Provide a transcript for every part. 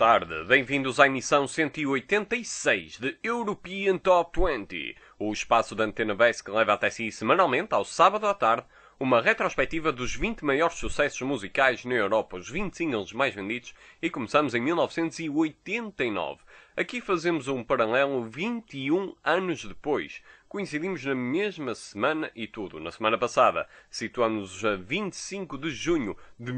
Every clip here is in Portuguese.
tarde, bem-vindos à emissão 186 de European Top 20, o espaço da Antena Base que leva até si semanalmente, ao sábado à tarde, uma retrospectiva dos 20 maiores sucessos musicais na Europa, os 20 singles mais vendidos, e começamos em 1989. Aqui fazemos um paralelo 21 anos depois. Coincidimos na mesma semana e tudo. Na semana passada situamos-nos a 25 de junho de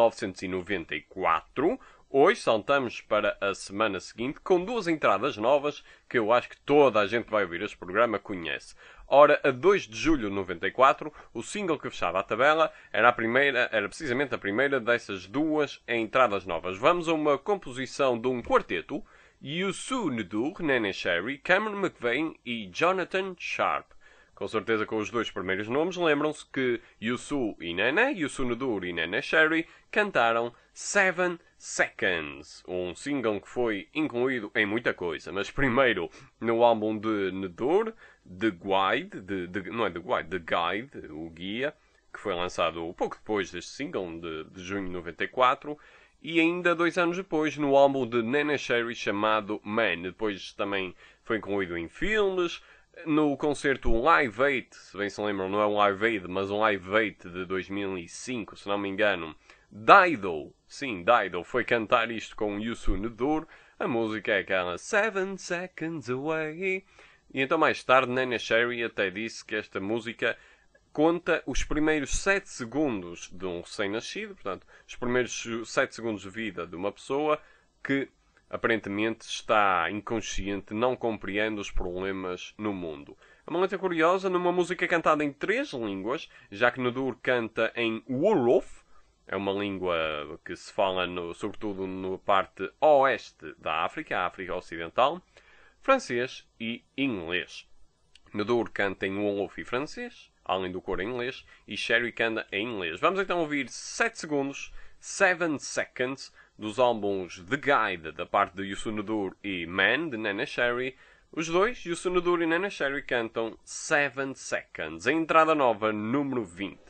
1994. Hoje saltamos para a semana seguinte com duas entradas novas que eu acho que toda a gente que vai ouvir este programa conhece. Ora, a 2 de julho de 94, o single que fechava a tabela era precisamente a primeira dessas duas entradas novas. Vamos a uma composição de um quarteto: Youssou N'Dour, Neneh Cherry, Cameron McVeigh e Jonathan Sharp. Com certeza com os dois primeiros nomes lembram-se que Youssou N'Dour e Neneh Cherry cantaram 7 Seconds, um single que foi incluído em muita coisa, mas primeiro no álbum de N'Dour, The Guide, The Guide, o Guia, que foi lançado pouco depois deste single de junho de 94, e ainda 2 anos depois no álbum de Neneh Cherry chamado Man. Depois também foi incluído em filmes, no concerto Live Aid, se bem se lembram, não é um Live Aid, mas um Live Aid de 2005, se não me engano. Dido foi cantar isto com Youssou N'Dour. A música é aquela 7 Seconds Away. E então mais tarde Neneh Cherry até disse que esta música conta os primeiros 7 segundos de um recém-nascido, portanto, os primeiros 7 segundos de vida de uma pessoa que aparentemente está inconsciente, não compreende os problemas no mundo. É uma letra curiosa, numa música cantada em 3 línguas, já que N'Dour canta em Wolof, é uma língua que se fala sobretudo na parte oeste da África, a África Ocidental, francês e inglês. N'Dour canta em Wolof e francês, além do coro em inglês, e Cherry canta em inglês. Vamos então ouvir 7 segundos, 7 Seconds, dos álbuns The Guide, da parte de Youssou N'Dour, e Man, de Neneh Cherry. Os dois, Youssou N'Dour e Neneh Cherry, cantam 7 Seconds. A entrada nova, número 20.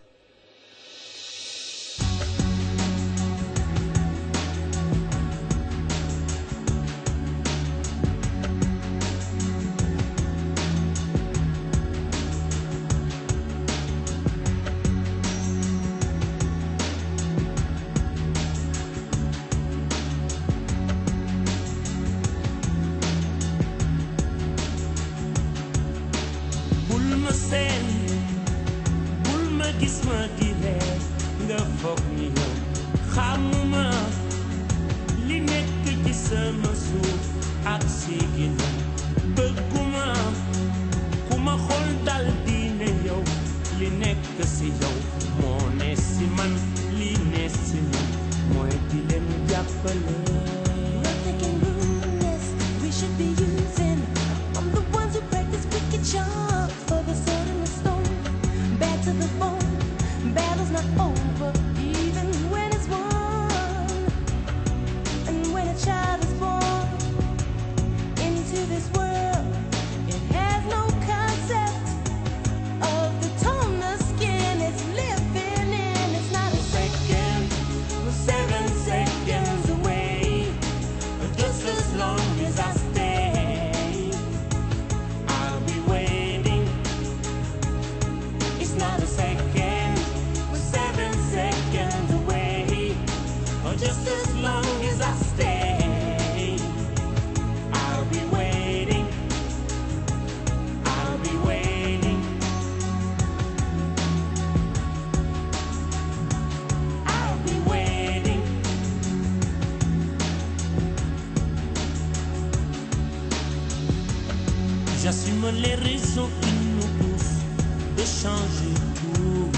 J'assume les raisons qui nous poussent de changer tout.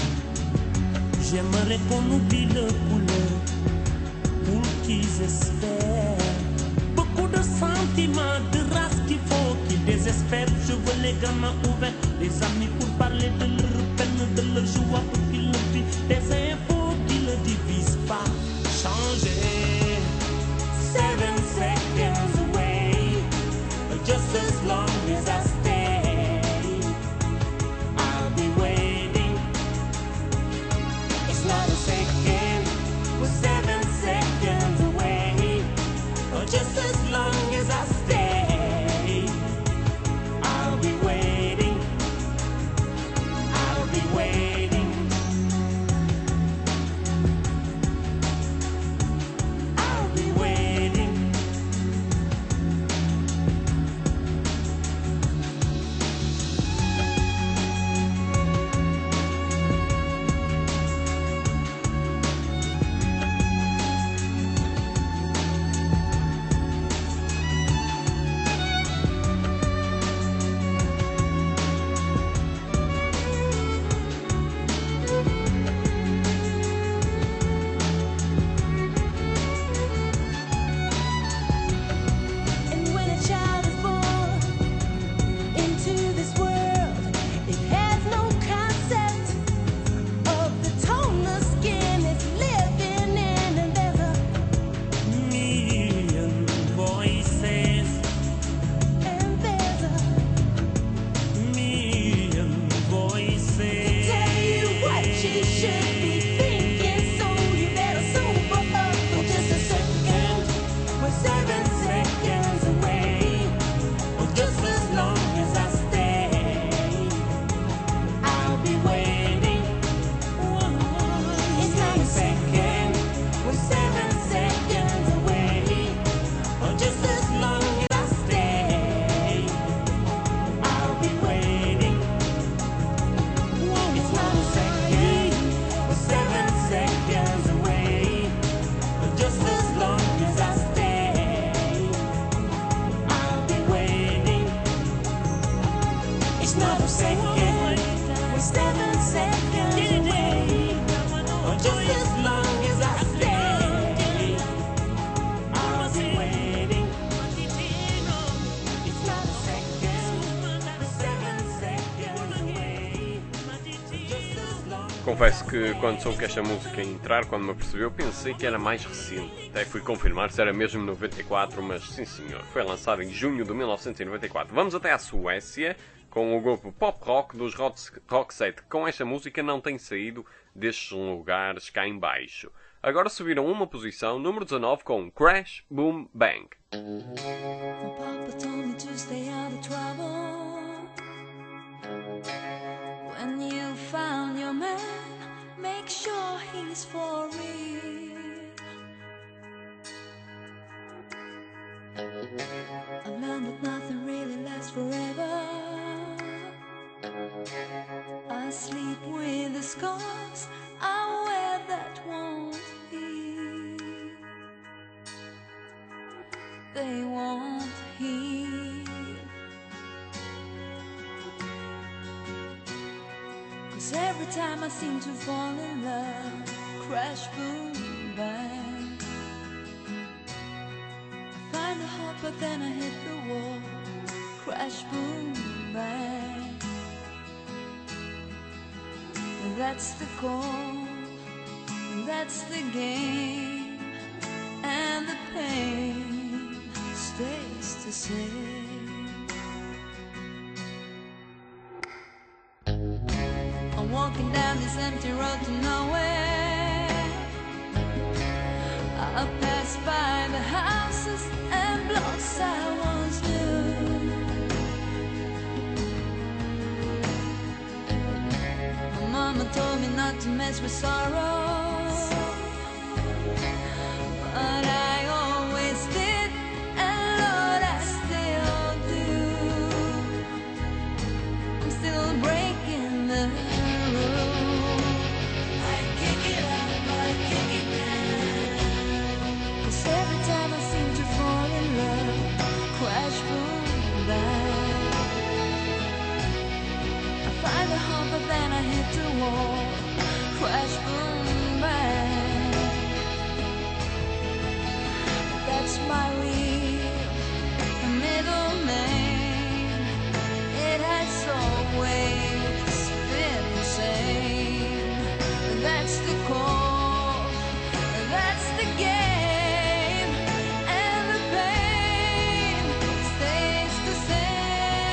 J'aimerais qu'on oublie le couleur pour qu'ils espèrent. Beaucoup de sentiments, de race qu'il faut qu'ils désespèrent. Je veux les gamins ouverts, les amis pour parler de leur peine, de leur joie pour qu'ils le vivent. Des infos qui ne divisent pas. Changer. 7 seconds away, just as long as I stay, I'll be waiting. It's not a second, we're 7 seconds away. Confesso que quando soube que esta música ia entrar, quando me apercebi, eu pensei que era mais recente. Até fui confirmar se era mesmo 94, mas sim senhor, foi lançado em junho de 1994. Vamos até à Suécia, com o grupo pop rock dos Roxette, que com esta música não tem saído destes lugares cá em baixo. Agora subiram uma posição, número 19, com Crash Boom Bang. When you found your man, make sure he's for real. I've learned that nothing really lasts forever. I sleep with the scars I wear that won't heal. They won't heal. Every time I seem to fall in love, crash, boom, bang. I find a heart but then I hit the wall, crash, boom, bang. And that's the goal, and that's the game, and the pain stays the same. Walking down this empty road to nowhere, I pass by the houses and blocks I once knew. My mama told me not to mess with sorrow, but I always did, and Lord, I still do. I'm still breaking the but then I hit the wall, crash, boom, bang. That's my real middle name. It has always been the same. That's the call, that's the game, and the pain stays the same.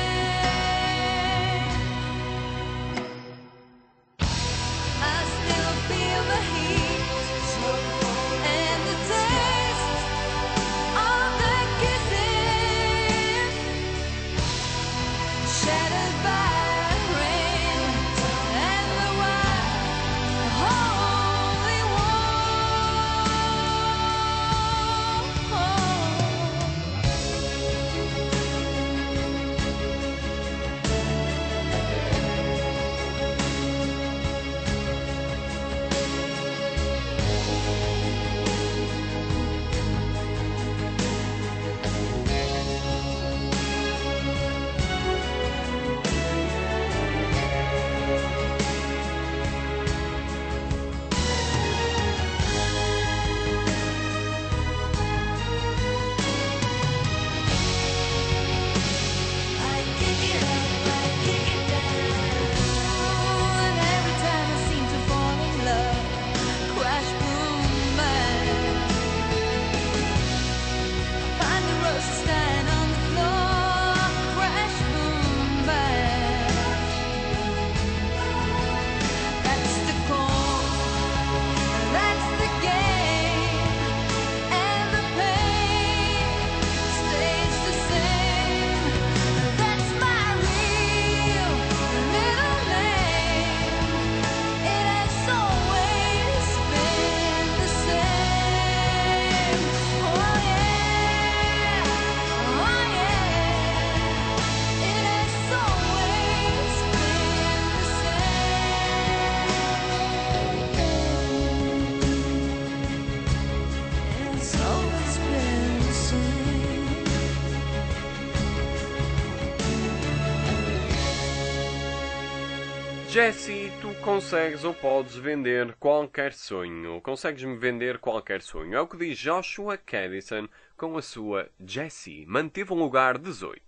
Jessie, tu consegues ou podes vender qualquer sonho. Consegues-me vender qualquer sonho. É o que diz Joshua Caddison com a sua Jessie. Manteve um lugar 18.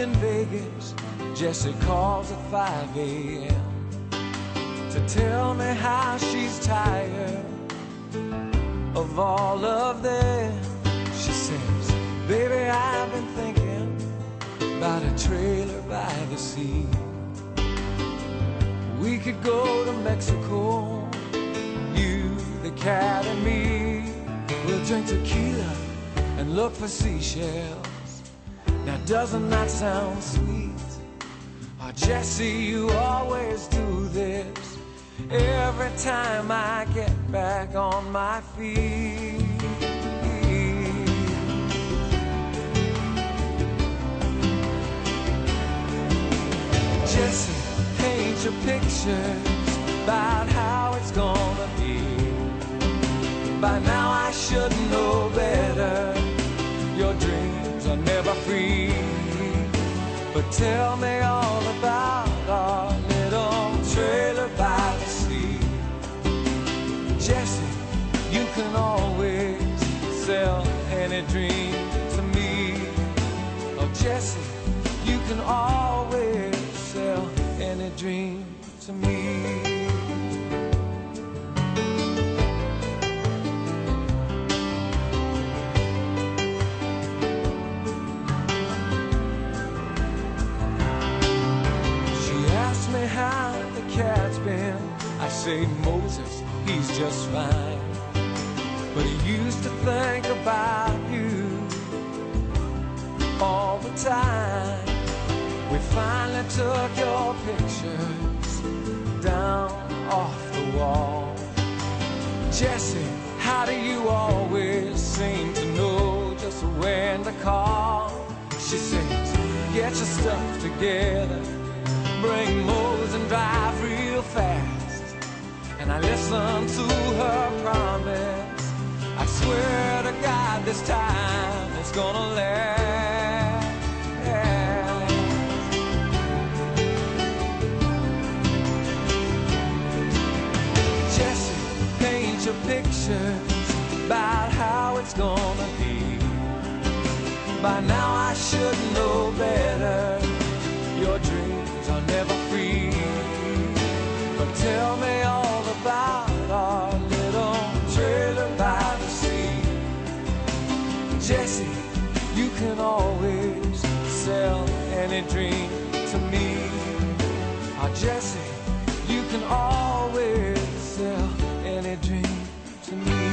in Vegas, Jessie calls at 5 a.m. to tell me how she's tired of all of them. She says, baby, I've been thinking about a trailer by the sea. We could go to Mexico, you, the cat, and me. We'll drink tequila and look for seashells. Now doesn't that sound sweet? Oh, Jessie, you always do this every time I get back on my feet. Jessie, paint your pictures about how it's gonna be. By now I should know better. Your dreams are never free. But tell me all about our little trailer by the sea. Jessie, you can always sell any dream to me. Oh, Jessie, you can always sell any dream to me. How the cat's been. I say, Moses, he's just fine, but he used to think about you all the time. We finally took your pictures down off the wall. Jessie, how do you always seem to know just when to call? She sings, get your stuff together, bring Mose and drive real fast. And I listen to her promise. I swear to God this time it's gonna last. Jessie, paint your pictures about how it's gonna be. By now I should know better. Your dreams are never free. But tell me all about our little trailer by the sea. Jessie, you can always sell any dream to me. Oh, Jessie, you can always sell any dream to me.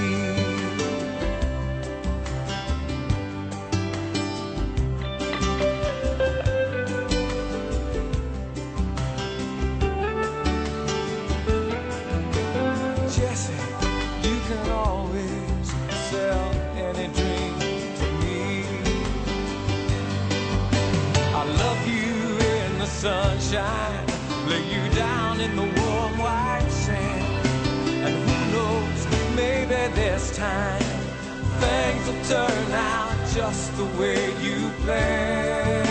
Sunshine, lay you down in the warm white sand. And who knows, maybe this time things will turn out just the way you planned.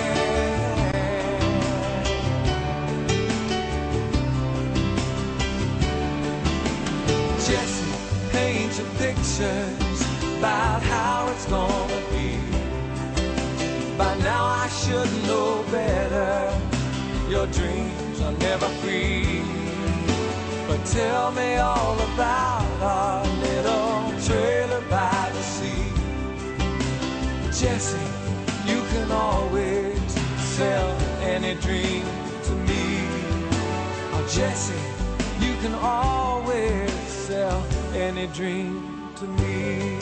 Jessie, paint your pictures about how it's gonna be. By now I should know better. Your dreams are never free. But tell me all about our little trailer by the sea. Jessie, you can always sell any dream to me. Oh, Jessie, you can always sell any dream to me.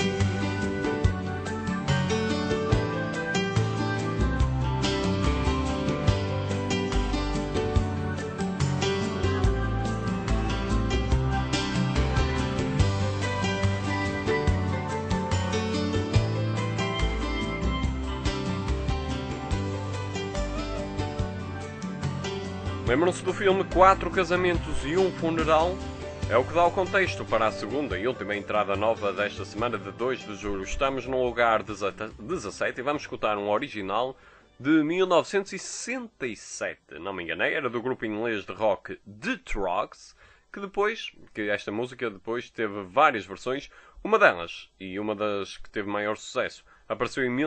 Lembram-se do filme 4 Casamentos e um Funeral? É o que dá o contexto para a segunda e última entrada nova desta semana de 2 de julho. Estamos no lugar 17 e vamos escutar um original de 1967. Não me enganei, era do grupo inglês de rock The Troggs, que esta música depois teve várias versões. Uma delas, e uma das que teve maior sucesso, apareceu em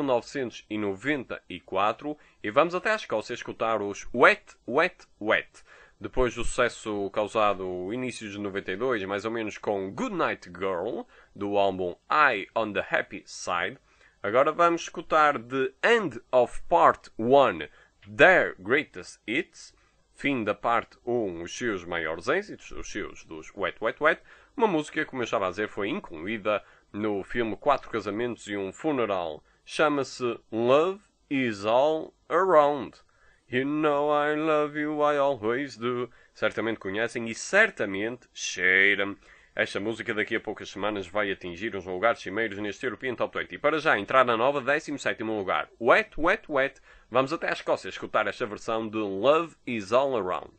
1994 e vamos até à Escócia escutar os Wet, Wet, Wet. Depois do sucesso causado no início de 92, mais ou menos com Goodnight Girl, do álbum Eye on the Happy Side, agora vamos escutar The End of Part 1, Their Greatest Hits, fim da parte 1, os seus maiores êxitos, os seus dos Wet, Wet, Wet, uma música, como eu estava a dizer, foi incluída no filme 4 Casamentos e um Funeral. Chama-se Love is All Around. You know I love you, I always do. Certamente conhecem e certamente cheira-me. Esta música daqui a poucas semanas vai atingir os lugares cimeiros neste European Top 20. E para já entrar na nova 17º lugar. Wet, Wet, Wet. Vamos até à Escócia escutar esta versão de Love is All Around.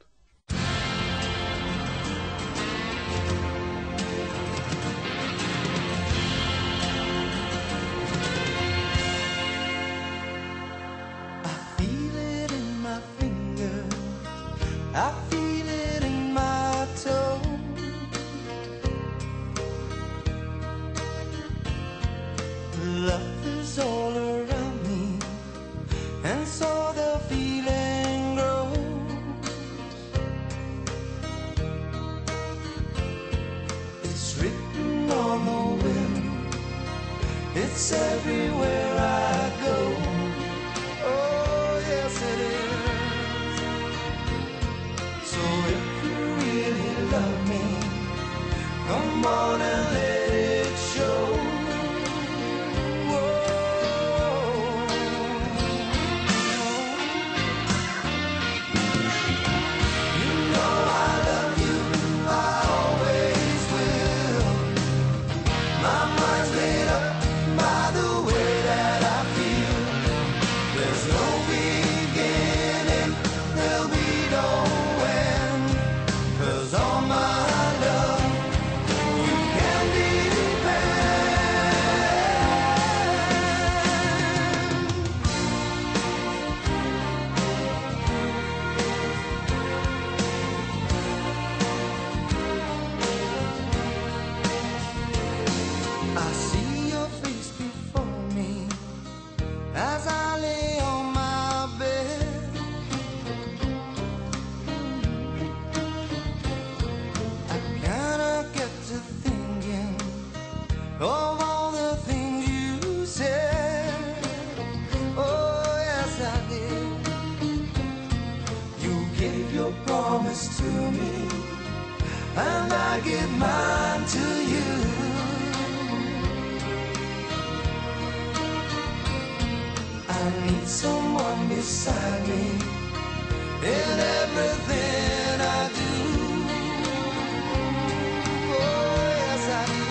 I feel it in my toe. Love is all around me, and so the feeling grows. It's written on the wind, it's everywhere I go. Oh, yes it is. So if you really love me, come on and let it show. Whoa. You know I love you, I always will. My mind's made up by the way that I feel. There's no beginning, there'll be no end. 'Cause all my love, you can depend. I see your face before me as I lay on my bed. I kinda get to thinking of all the things you said. Oh, yes, I did. You gave your promise to me, and I give mine to you. I need someone beside me in everything I do. Oh, yes, I do.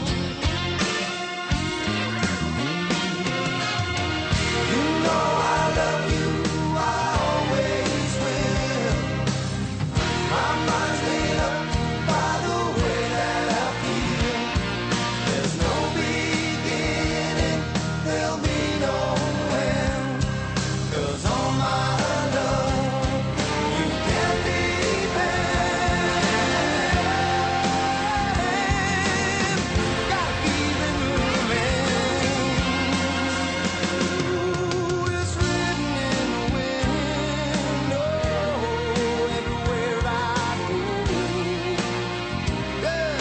You know I love you, I always will. My mind's made up by the way that I feel. There's no beginning, there'll be no end. 'Cause all my love, you can depend. Gotta keep it moving. Ooh, it's written in the wind. Oh, everywhere I go. Yeah.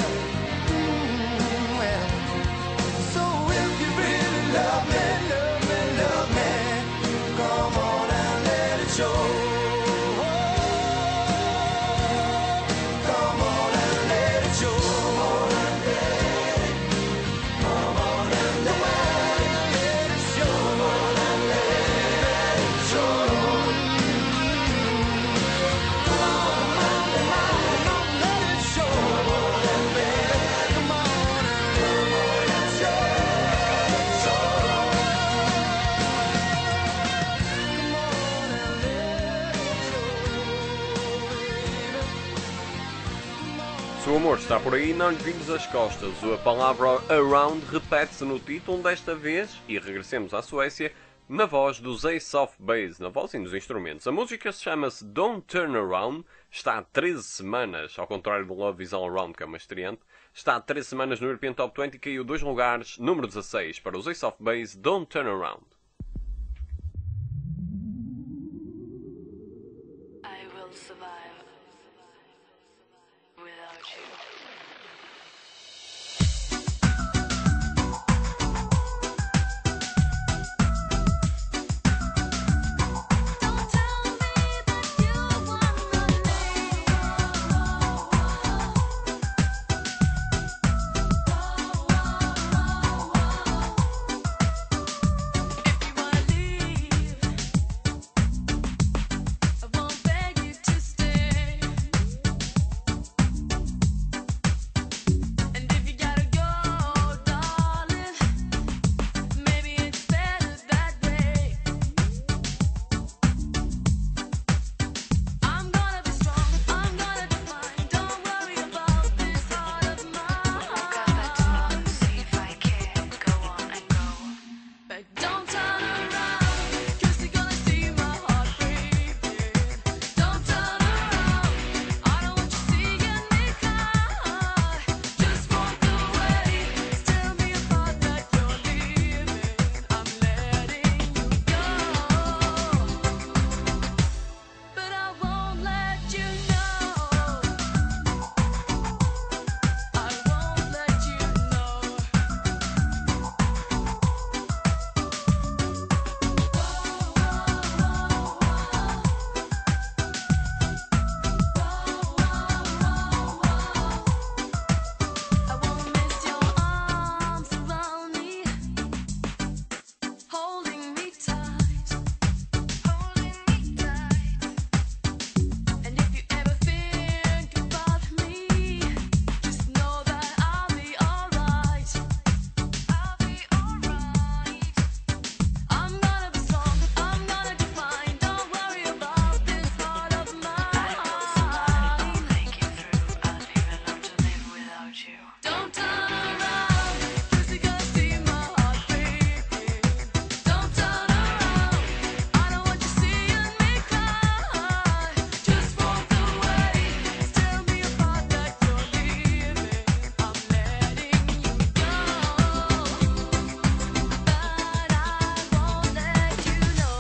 Well, so if you really love me, love me, love me, come on and let it show. Come on and let it show. Come on and let it show. Come on and let it show. Come on and let it show. Come on and let it show. Se o amor está por aí, não lhe vires as costas. A palavra around repete-se no título desta vez, e regressemos à Suécia, na voz dos Ace of Base, na voz e nos instrumentos. A música chama-se Don't Turn Around, está há 13 semanas, ao contrário do Love Is All Around, que é uma estreante, está há 13 semanas no European Top 20 e caiu 2 lugares, número 16, para os Ace of Base, Don't Turn Around. I will survive without you. Don't tell me that you wanna leave. If you wanna leave, I won't beg you to stay. And if you gotta go, darling, maybe it's better that way. I'm gonna be strong, I'm gonna define. Don't worry about this heart of mine. Got that democracy if I can go on and go. But don't turn around, 'cause you're gonna see my heart breaking. Don't turn around, I don't want you seeing me cry. Just walk away, tell me apart that you're leaving. I'm letting you go, but I won't let you know. I won't let you know. I won't miss your arms around me, holding me tight, holding me tight. And if you ever think about me, just know that I'll be alright. I'll be alright. I'm gonna be strong, I'm gonna define. Don't worry about this heart of mine. I will survive, I'll make it through. I'll even learn to live without you. Don't turn around, 'cause you're gonna see my heart breaking. Don't turn around, I don't want you seeing me cry. Just walk away, tell me apart that you're leaving. I'm letting you go, but I won't let you know.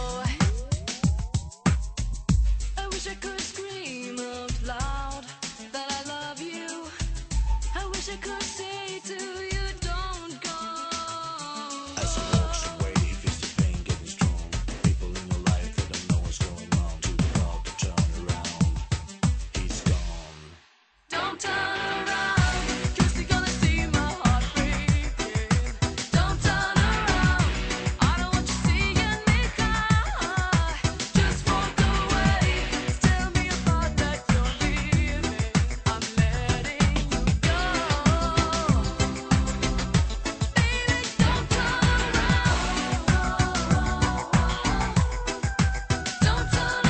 I wish I could scream out loud that I love you. I wish I could say to you, don't go. As he walks away, he feels the pain getting strong. People in your life that don't know what's going on. Too proud to turn around. He's gone. Don't turn around, 'cause you're gonna see my heart breaking. Don't turn around, I don't want you seeing me cry. Just walk away, tell me apart that you're leaving. I'm letting you go, baby. Don't turn around, don't turn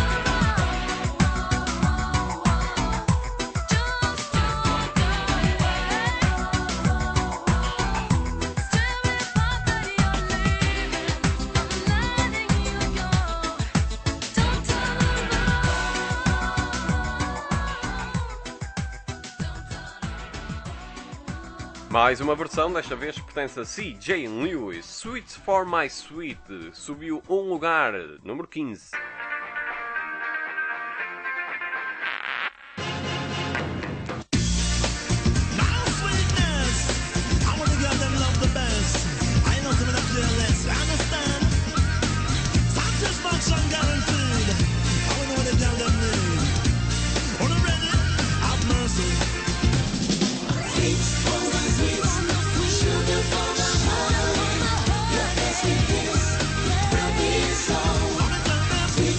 Mais uma versão, desta vez pertence a C.J. Lewis. Sweets for My Sweet subiu um lugar, número 15. My sweetness, I wanna give them love the best. I know some of them jealous, I understand. Satisfaction guaranteed. I wanna know what they tell them need. On the ready, have mercy. Sugar for my heart, your best kiss will be so.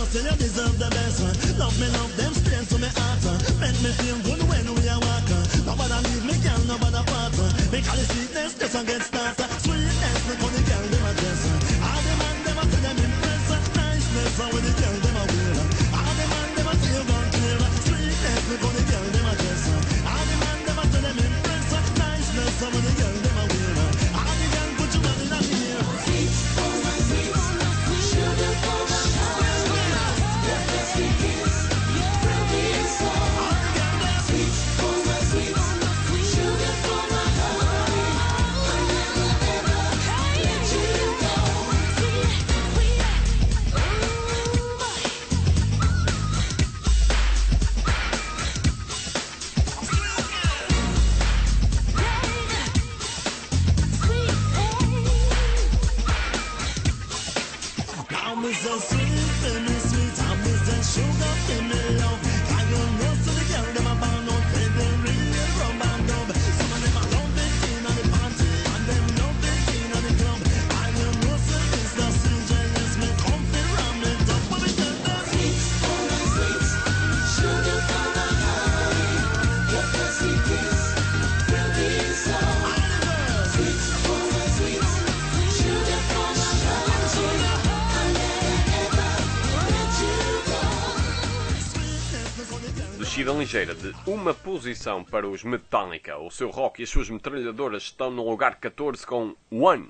say you deserve the best. Love them straight to me heart. Make me feel good when we are walking. Nobody leave me, girl, nobody part. Make all the sweetness just a get started. Sweetness, me for the girl them a dress. All the man them a say them impress. Niceness, with the girl them a wear. All the man them a say you gone clear. Sweetness, me for the girl them a dress. All the man them a say them impress. Niceness, with the girl them a wear. All the girl put you on in a ear. Sweet, oh my sweet, sugar for my heart. Your best kiss, from me soul. Sweet, oh my sweet, sugar for my heart. I never ever let you go. I'm so sweet, baby, sweet. I'm so sugar, baby, love. I don't know, so the girl them a bound on baby, really rum and dub. Some of them a love the king on the party, and them love the king on the club. I don't know, so it's the CJS, me comfy ram it up, but it's the Sweet, oh my sweet, sugar for my heart. Your best kiss, from me soul. Sweet, oh my sweet, sugar for my heart. I never ever let you go. Descida ligeira de uma posição para os Metallica. O seu rock e as suas metralhadoras estão no lugar 14 com One.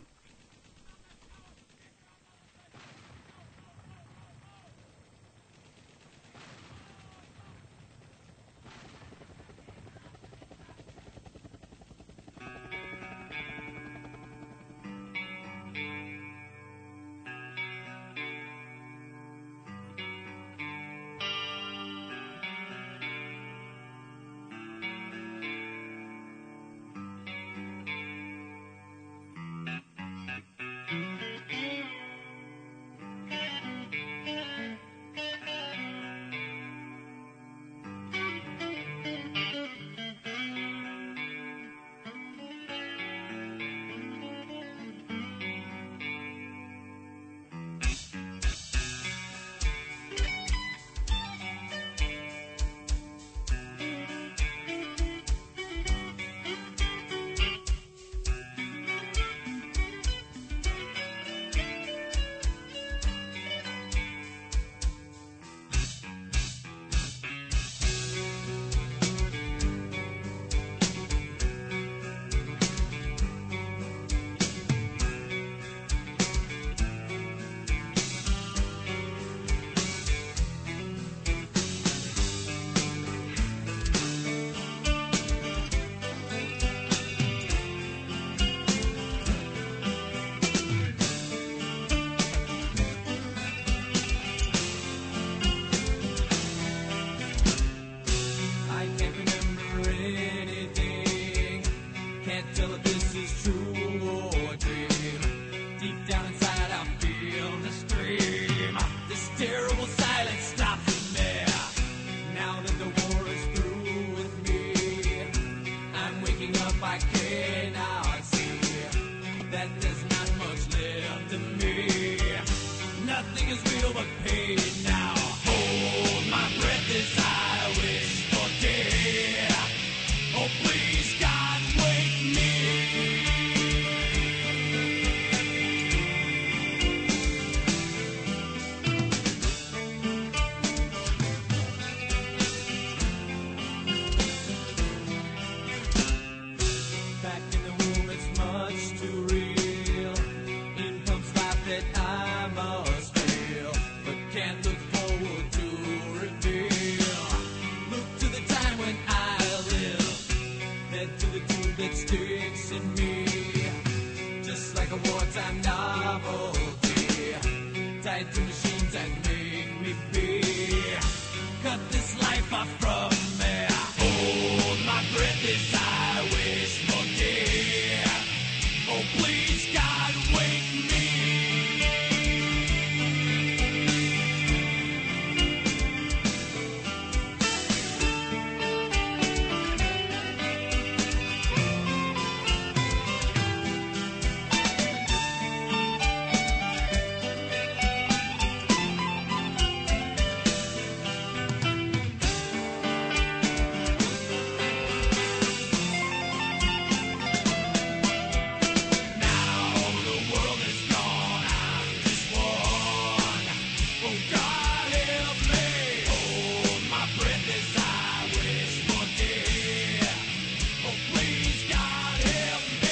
help me. Hold my breath as I wish for dear. Oh, please, God, help me.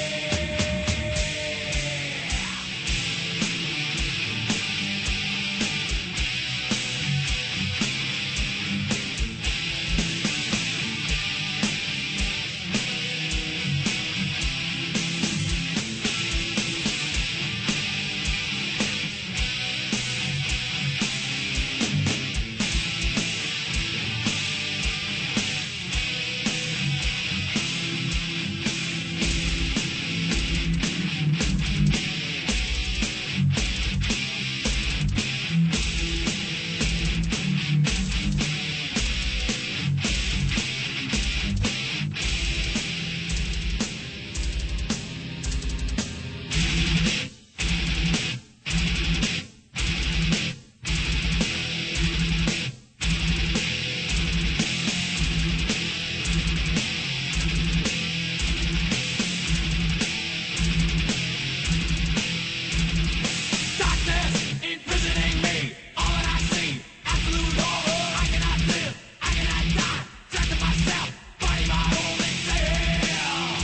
Darkness imprisoning me. All that I see, absolute horror. I cannot live, I cannot die. Trapped in myself, fighting my own exhale.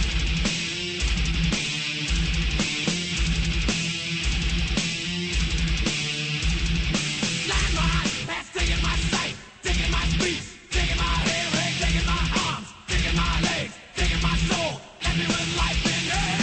Landmines, that's taking my sight, taking my speech, taking my hearing, taking my arms, taking my legs, taking my soul. Let me live life in hell.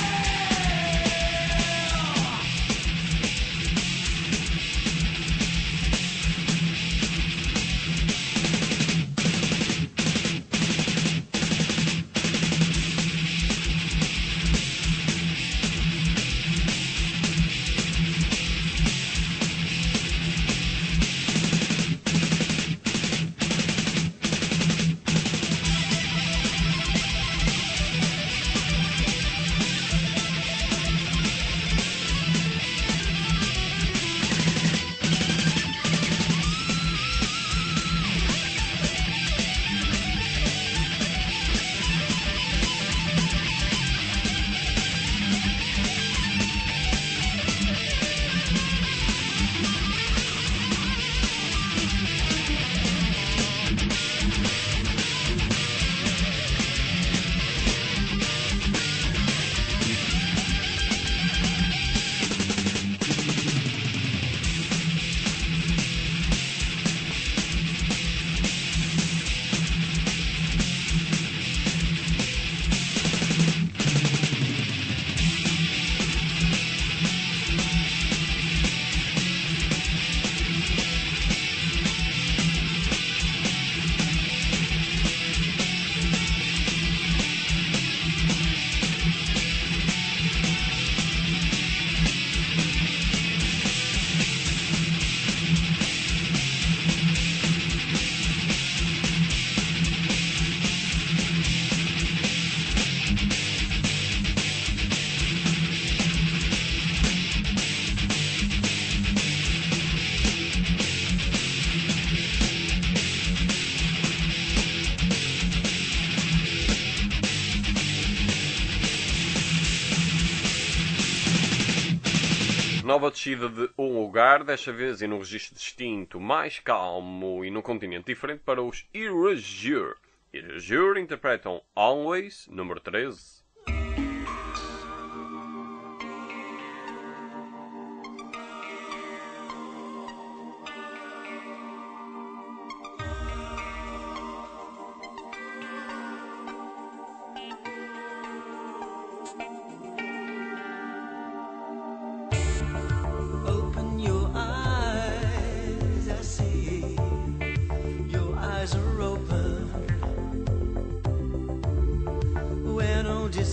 Nova descida de um lugar, desta vez e num registro distinto, mais calmo e num continente diferente para os Erasure. Erasure interpretam Always, número 13. Open your eyes, I see. Your eyes are open. When old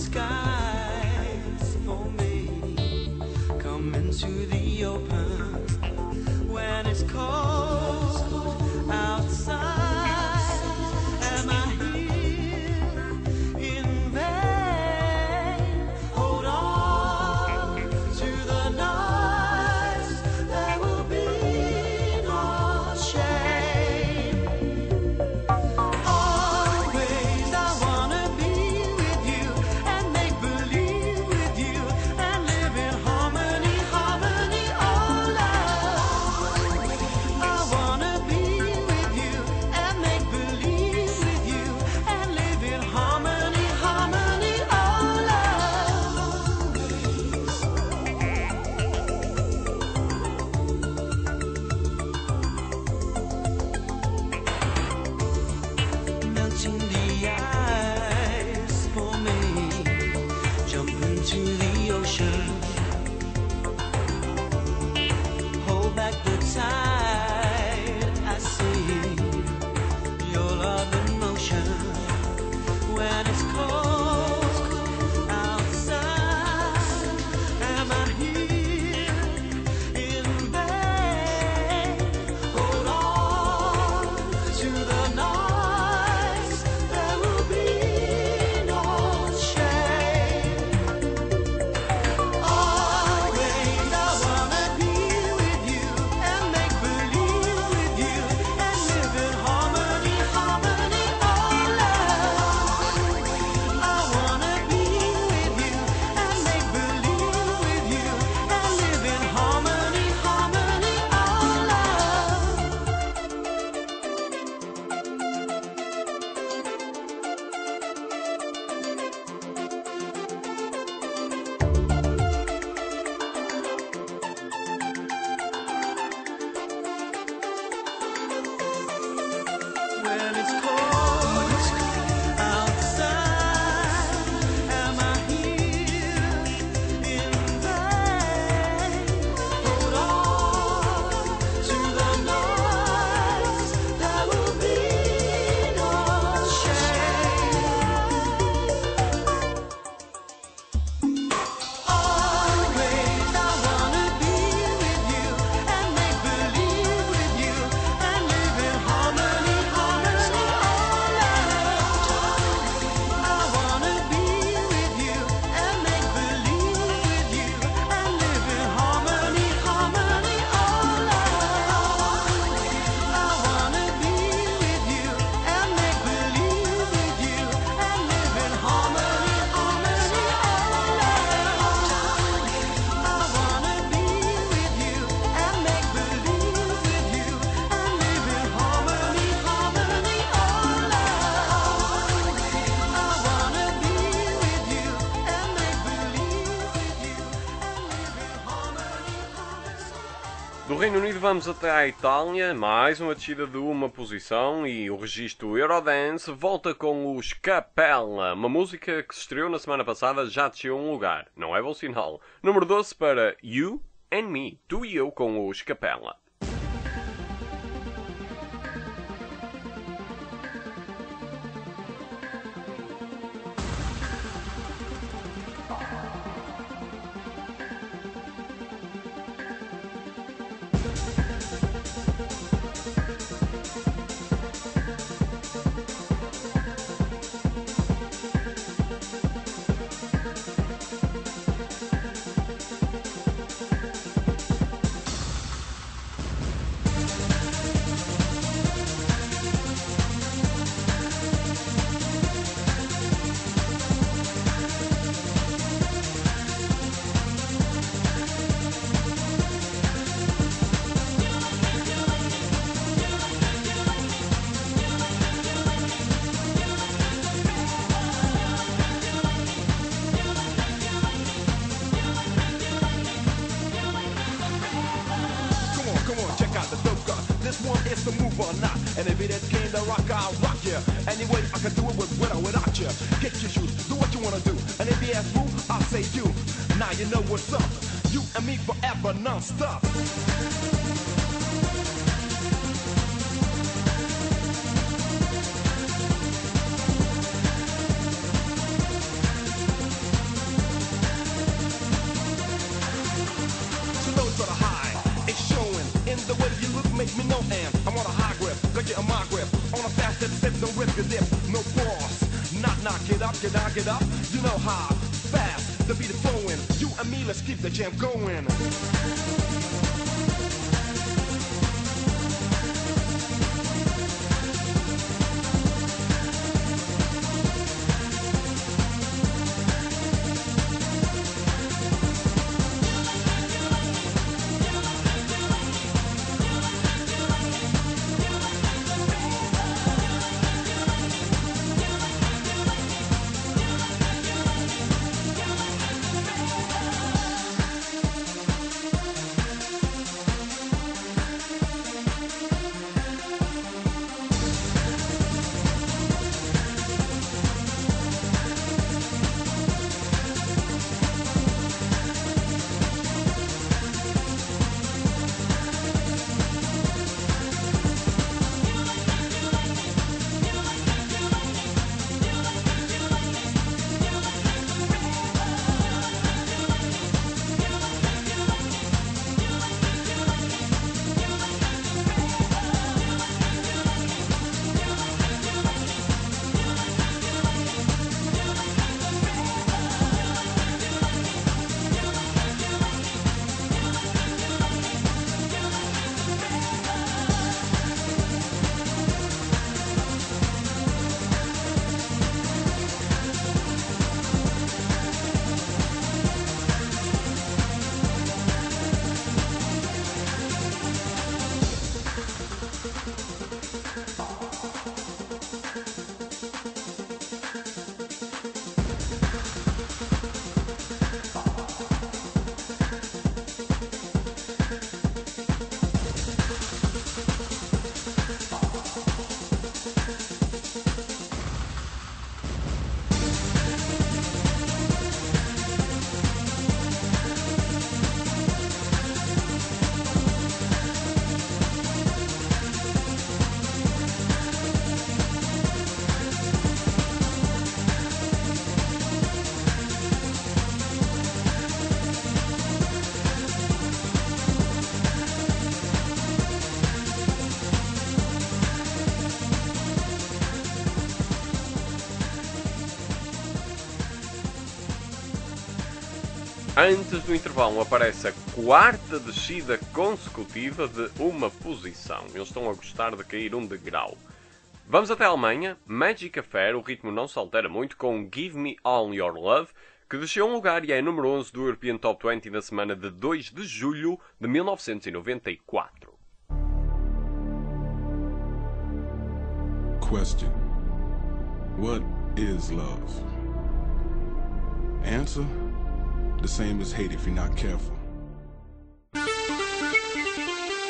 Reino Unido vamos até à Itália, mais uma descida de uma posição e o registro Eurodance volta com os Capella, uma música que se estreou na semana passada, já desceu um lugar, não é bom sinal. Número 12 para You and Me, tu e eu com os Capella. Come on, check out the dope gun. This one is the move or not. And if it is came to rock, I'll rock ya. Anyway, I can do it with or without ya. Get your shoes, do what you wanna do. And if you ask who, I'll say you. Now you know what's up. You and me forever, non-stop. The way you look make me know and I'm on a high grip, got you on my grip. On a fast step, don't rip your lip. No pause, knock, get up, get up. You know how fast the beat is flowing. You and me, let's keep the jam going. Antes do intervalo aparece a quarta descida consecutiva de uma posição. Eles estão a gostar de cair um degrau. Vamos até a Alemanha. Magic Affair, o ritmo não se altera muito, com Give Me All Your Love, que desceu um lugar e é número 11 do European Top 20 na semana de 2 de julho de 1994. Question: what is love? Answer: the same as hate if you're not careful.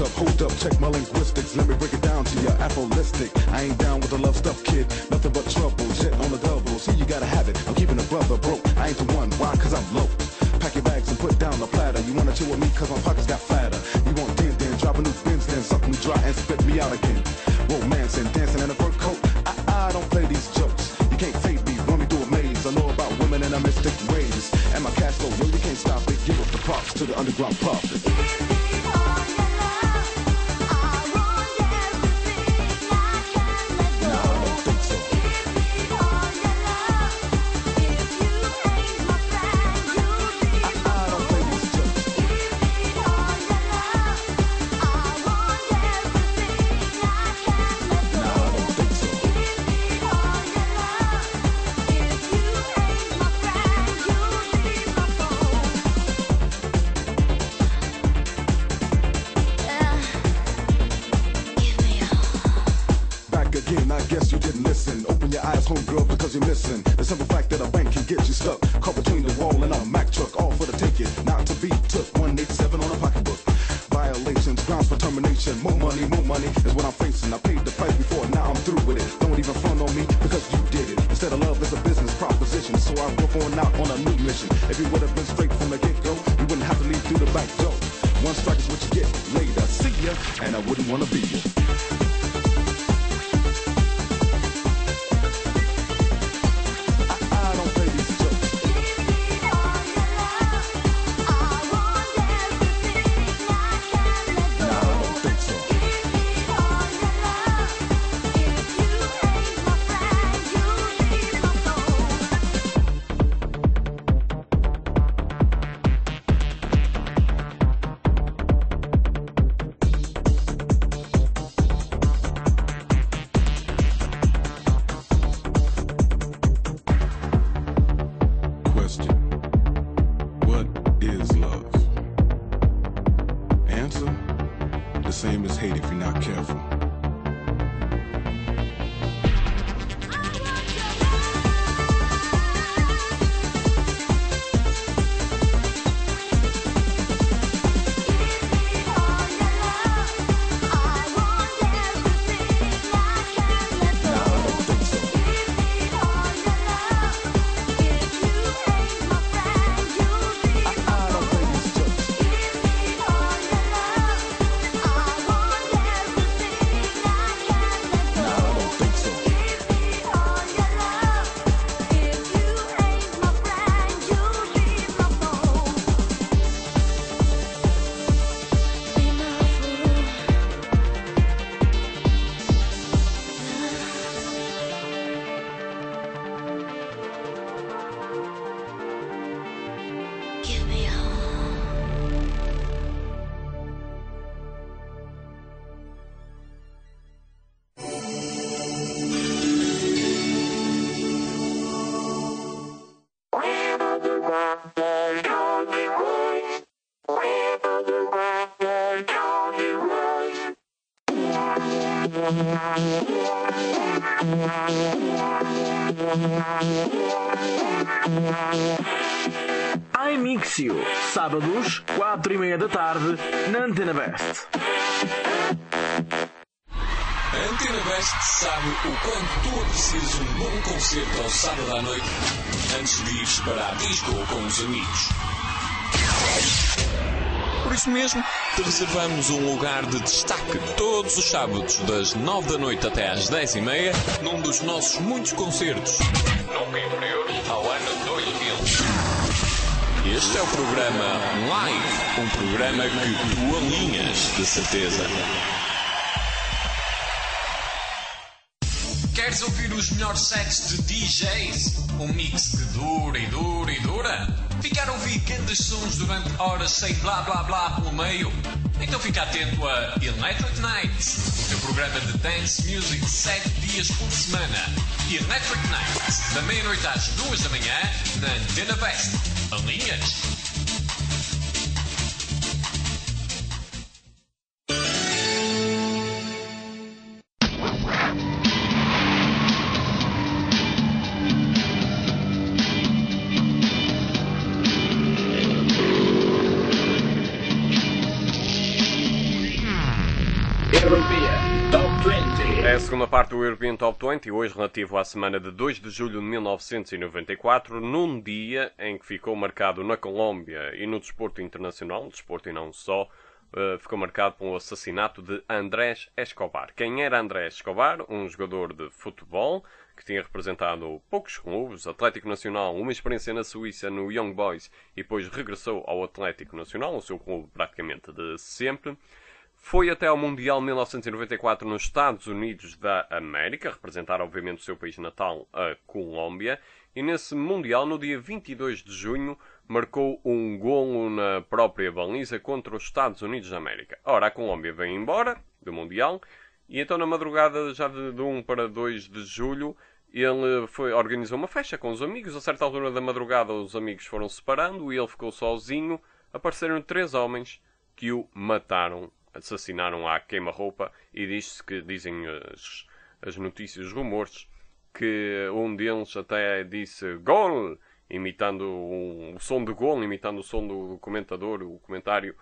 hold up, check my linguistics. Let me break it down to you, Afrolistic. I ain't down with the love stuff, kid. Nothing but trouble, jet on the double. See, you gotta have it. I'm keeping a brother broke. I ain't the one, why? Cause I'm low. Pack your bags and put down the platter. You wanna chill with me cause my pockets got fatter. You want then, drop a new Benz, then suck me dry and spit me out again. Romance and dancing in a fur coat. I don't play these jokes. You can't fade me, run me through a maze. I know about women and I mystic ways. And my cash flow, yo, you can't stop it. Give up the props to the underground prophets. You're missing the simple fact that a bank can get you stuck caught between the wall and a Mack truck, all for the ticket, not to be took. 187 on a pocketbook. Violations, grounds for termination. More money is what I'm facing. I paid the price before, now I'm through with it. Don't even front on me because you did it. Instead of love, it's a business proposition. So I broke on out on a new mission. If you would have been straight from the get-go, you wouldn't have to leave through the back door. One strike is what you get. Later, see ya, and I wouldn't wanna be you. iMixio, sábados, 4:30 da tarde, na Antena Best. A Antena Best sabe o quanto tu aprecias um bom concerto ao sábado à noite, antes de ires para a disco ou com os amigos. Por isso mesmo, te reservamos um lugar de destaque todos os sábados, das 9 da noite até às 10:30, num dos nossos muitos concertos, nunca inferiores ao ano 2000. Este é o programa Live, um programa que tu alinhas, de certeza. Queres ouvir os melhores sets de DJs? Um mix que dura e dura e dura? Ficar a ouvir grandes sons durante horas sem blá blá blá pelo meio? Então fica atento a Electric Nights, o teu programa de dance music 7 dias por semana. Electric Nights, da meia-noite às 2 da manhã, na Antena Best. Alinhas? European Top 20. É a segunda parte do European Top 20, hoje relativo à semana de 2 de julho de 1994, num dia em que ficou marcado na Colômbia e no desporto internacional, desporto e não só, ficou marcado pelo assassinato de Andrés Escobar. Quem era Andrés Escobar? Um jogador de futebol que tinha representado poucos clubes, Atlético Nacional, uma experiência na Suíça no Young Boys e depois regressou ao Atlético Nacional, o seu clube praticamente de sempre. Foi até ao Mundial 1994 nos Estados Unidos da América, representar obviamente o seu país natal, a Colômbia, e nesse Mundial, no dia 22 de junho, marcou um golo na própria baliza contra os Estados Unidos da América. Ora, a Colômbia vem embora do Mundial, e então na madrugada já de 1 para 2 de julho, ele organizou uma festa com os amigos. A certa altura da madrugada os amigos foram separando e ele ficou sozinho. Apareceram 3 homens que o mataram, assassinaram à queima-roupa, e dizem as notícias, os rumores, que um deles até disse gol, imitando o som de gol, imitando o som do comentador, o comentário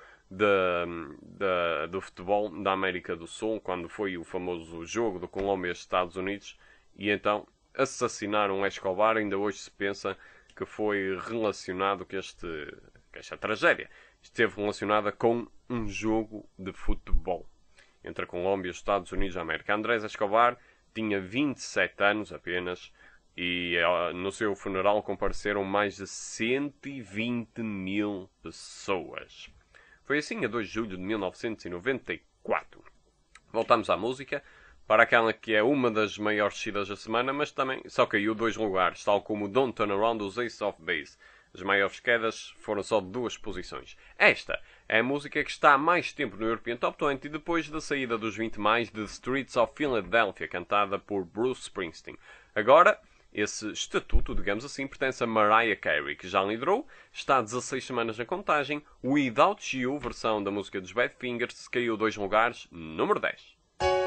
do futebol da América do Sul, quando foi o famoso jogo do Colômbia e Estados Unidos, e então assassinaram Escobar. Ainda hoje se pensa que foi relacionado, que esta tragédia esteve relacionada com um jogo de futebol entre a Colômbia e os Estados Unidos da América. Andrés Escobar tinha 27 anos apenas e no seu funeral compareceram mais de 120 mil pessoas. Foi assim a 2 de julho de 1994. Voltamos à música, para aquela que é uma das maiores descidas da semana, mas também só caiu 2 lugares, tal como Don't Turn Around dos Ace of Base. As maiores quedas foram só de 2 posições. Esta é a música que está há mais tempo no European Top 20 depois da saída dos 20 mais de Streets of Philadelphia, cantada por Bruce Springsteen. Agora, esse estatuto, digamos assim, pertence a Mariah Carey, que já liderou, está há 16 semanas na contagem. Without You, versão da música dos Badfingers, caiu 2 lugares, número 10.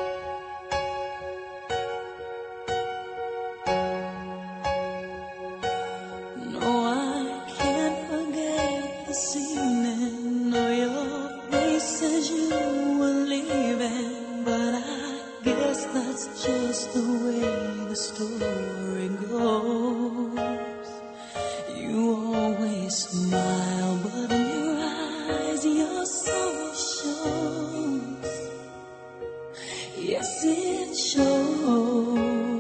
Just the way the story goes. You always smile, but in your eyes your soul shows. Yes, it shows.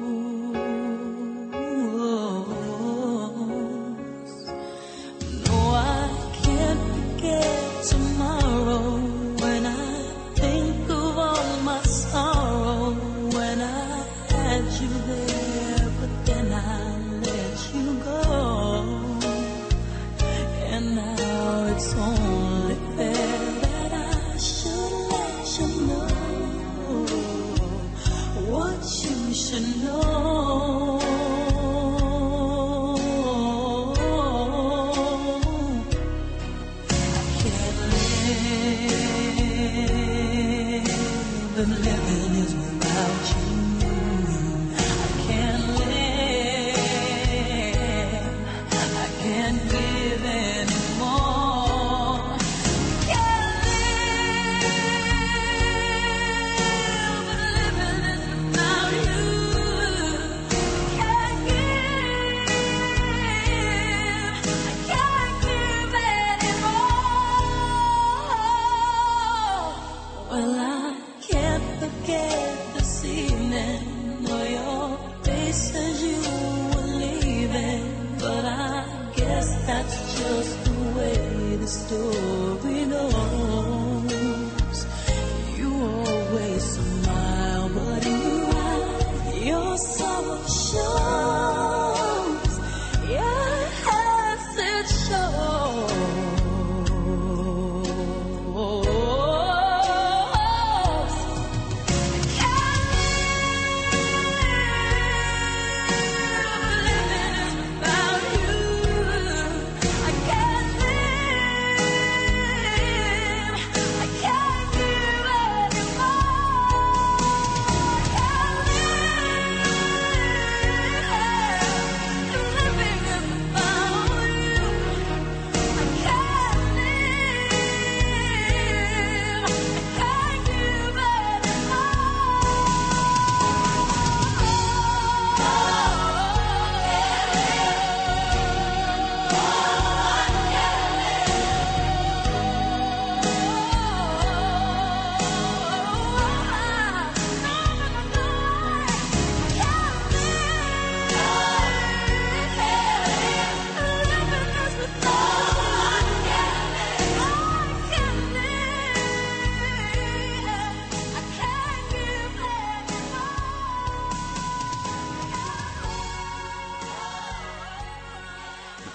No, I can't forget tomorrow when I think of all my sorrow. You there, but then I let you go, and now it's only fair that I should let you know what you should know. I can't live, and living is without you. Well, I can't forget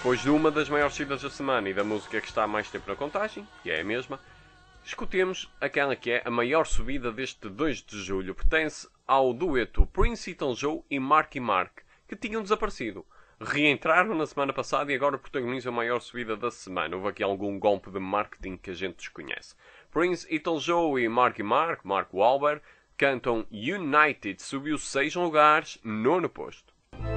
depois de uma das maiores descidas da semana e da música que está há mais tempo na contagem, que é a mesma, escutemos aquela que é a maior subida deste 2 de julho. Pertence ao dueto Prince, Elton John e Marky Mark, que tinham desaparecido. Reentraram na semana passada e agora protagonizam a maior subida da semana. Houve aqui algum golpe de marketing que a gente desconhece. Prince, Elton John e Marky Mark, Mark Wahlberg, cantam United. Subiu 6 lugares, 9º posto.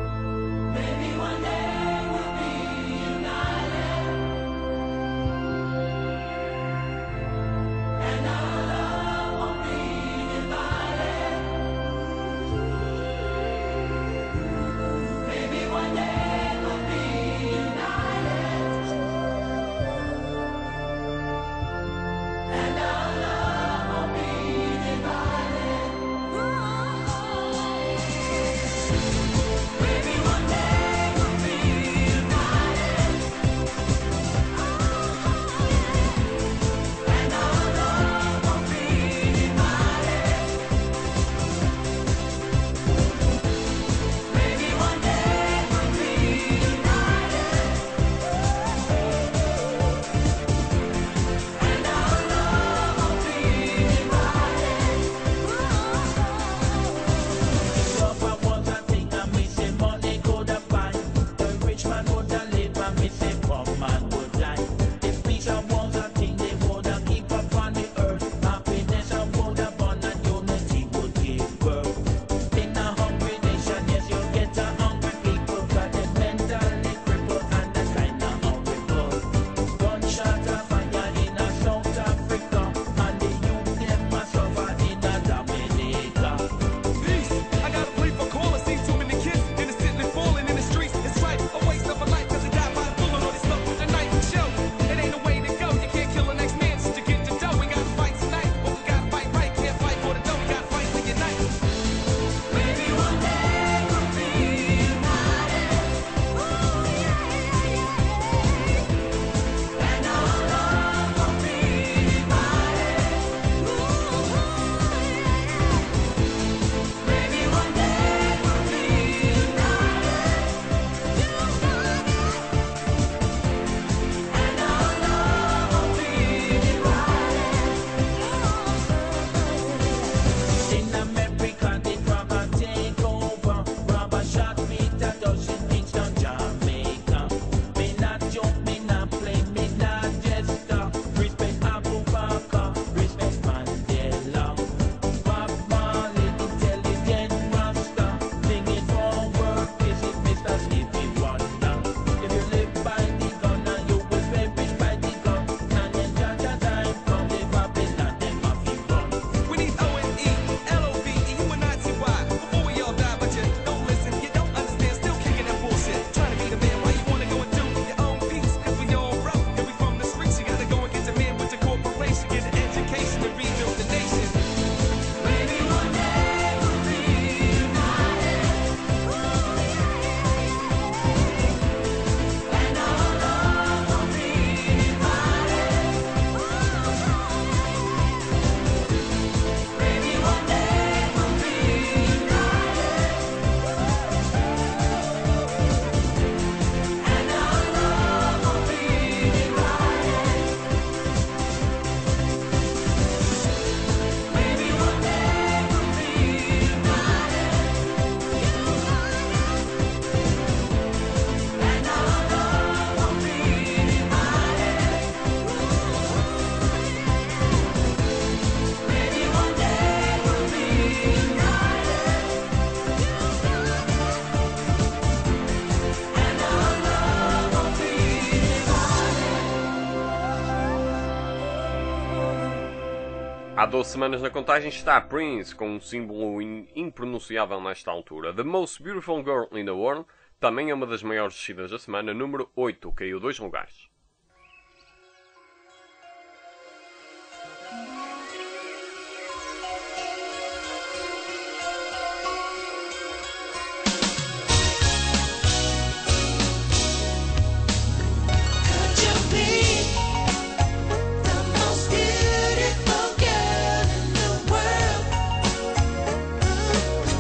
Há 12 semanas na contagem está Prince, com um símbolo impronunciável nesta altura. The Most Beautiful Girl in the World também é uma das maiores descidas da semana, número 8, caiu 2 lugares.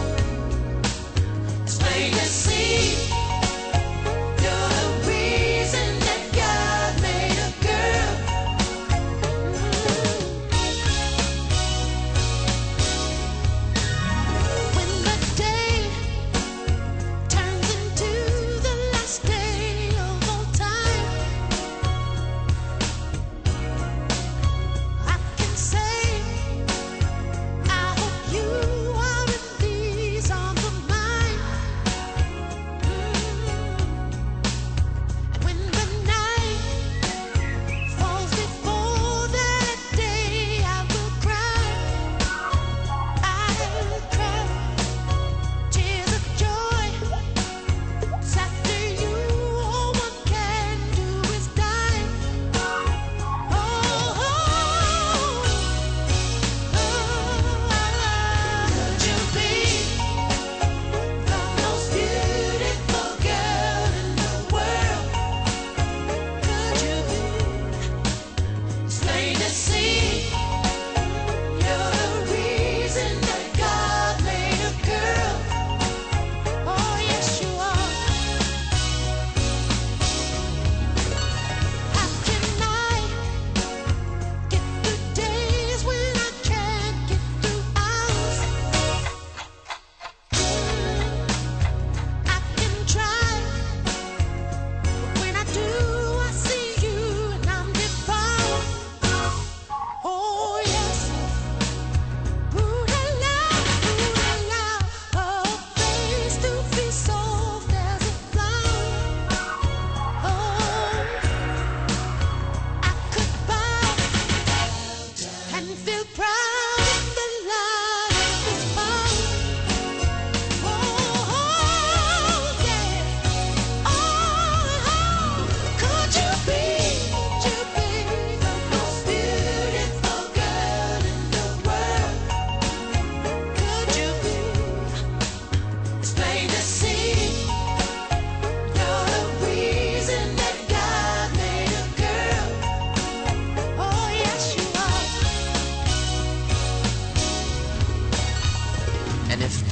Plain to see, you're the reason.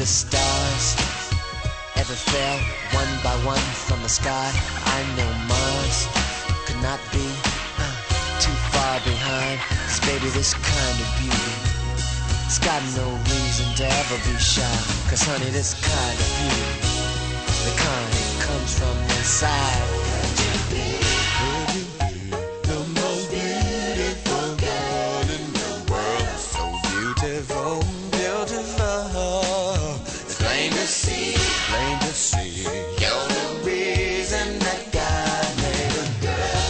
stars ever fell one by one from the sky, I know Mars could not be too far behind. 'Cause baby, this kind of beauty, it's got no reason to ever be shy. 'Cause honey, this kind of beauty, the kind that comes from inside. The most beautiful girl in the world, so beautiful, beautiful. It's plain to see, you're the reason that God made a girl.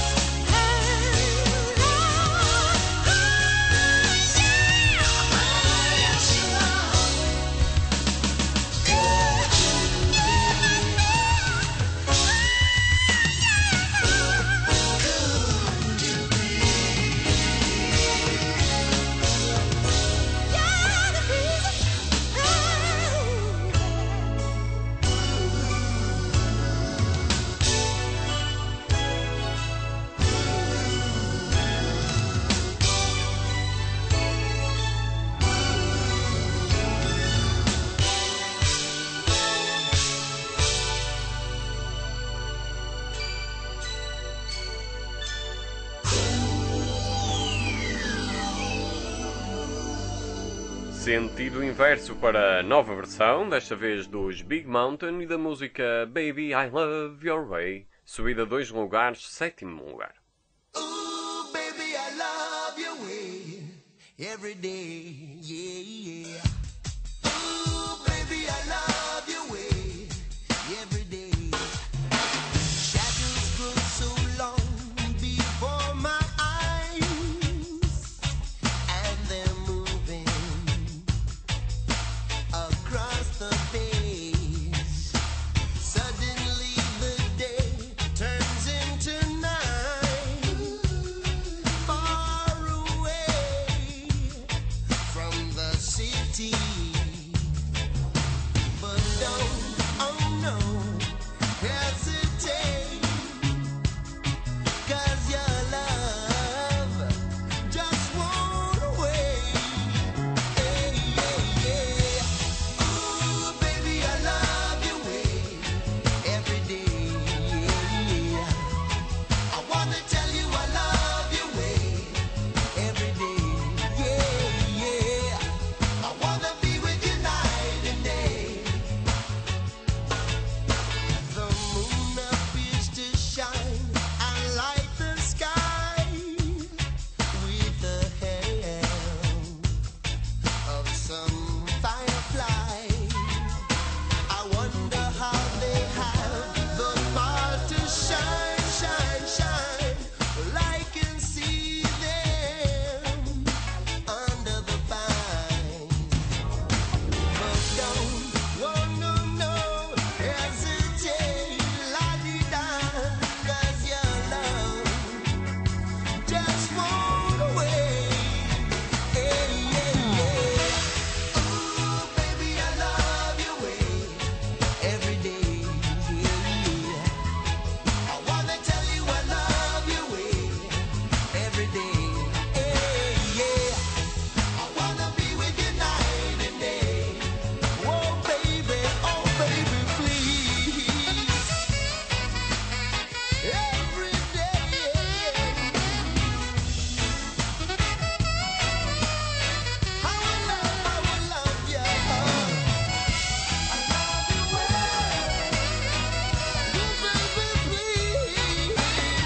Sentido inverso para a nova versão, desta vez dos Big Mountain e da música Baby I Love Your Way, subida 2 lugares, 7º lugar. Ooh, baby, I love your way every day, yeah, yeah. Ooh, baby, I love your way every day. Shadows grow so long before my eyes, and they're moving across the face. Suddenly the day turns into night, far away from the city. But don't, oh no, hesitate, 'cause your love just won't wait. Hey, yeah, yeah. Ooh, baby, I love your way every day, yeah. I wanna tell you I love your way every day, yeah, yeah. I wanna be with you night and day. The moon appears to shine and light the sky with the help of some firefly. I wonder how they have the power to shine, shine, shine. Well, I can see them under the vine. But don't, oh no, no, hesitate, la-di-da, 'cause your love just won't wait. Hey, yeah, yeah. Ooh, baby, I love your way every day, yeah. I wanna tell you I love your way every day, yeah. I wanna be with you night and day. Oh baby, please, every day. How I love you. I love you well. Oh baby, please.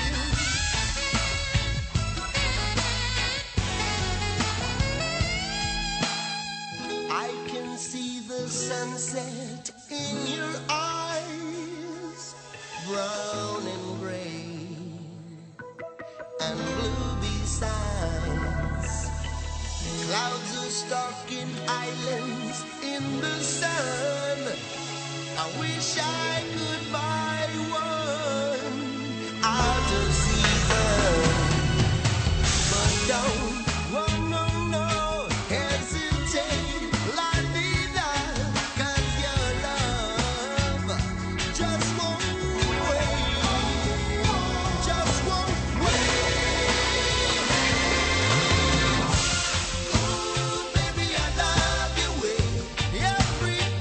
I can see the sunset in your eyes, brown and gray and blue besides. Clouds are stalking islands in the sun. I wish I could buy one out of season. But don't, oh no, no, hesitate, la-di-da, 'cause your love just won't wait, just won't wait. Ooh, baby, I love your way every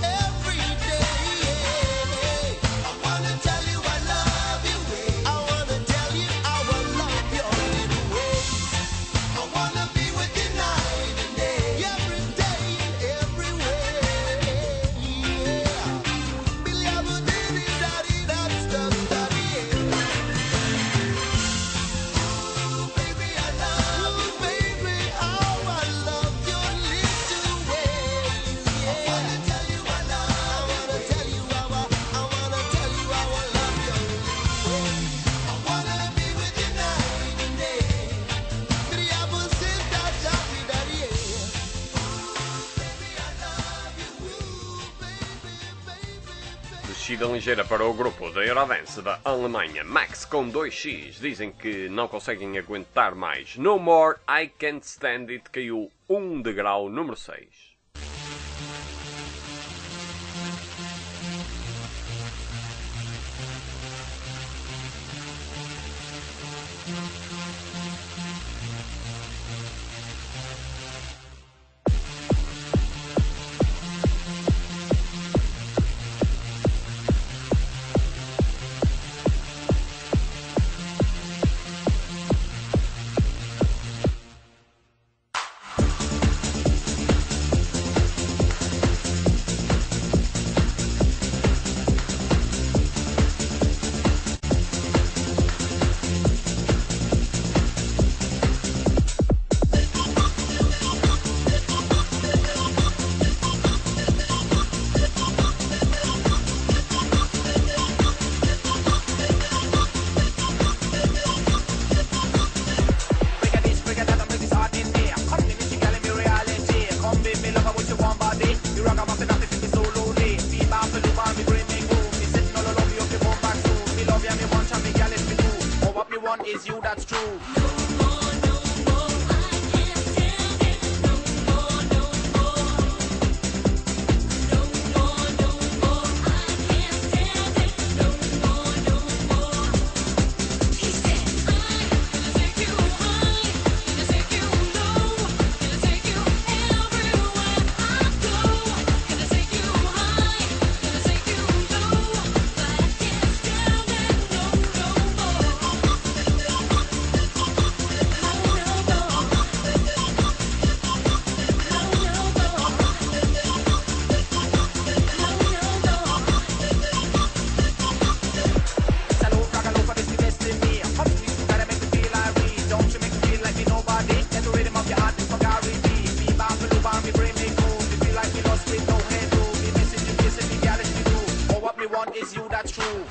descida ligeira para o grupo da Eurodance da Alemanha. Max com 2x. Dizem que não conseguem aguentar mais. No More, I Can't Stand It. Caiu 1 degrau, número 6. Is you, that's true. Is you, that's true.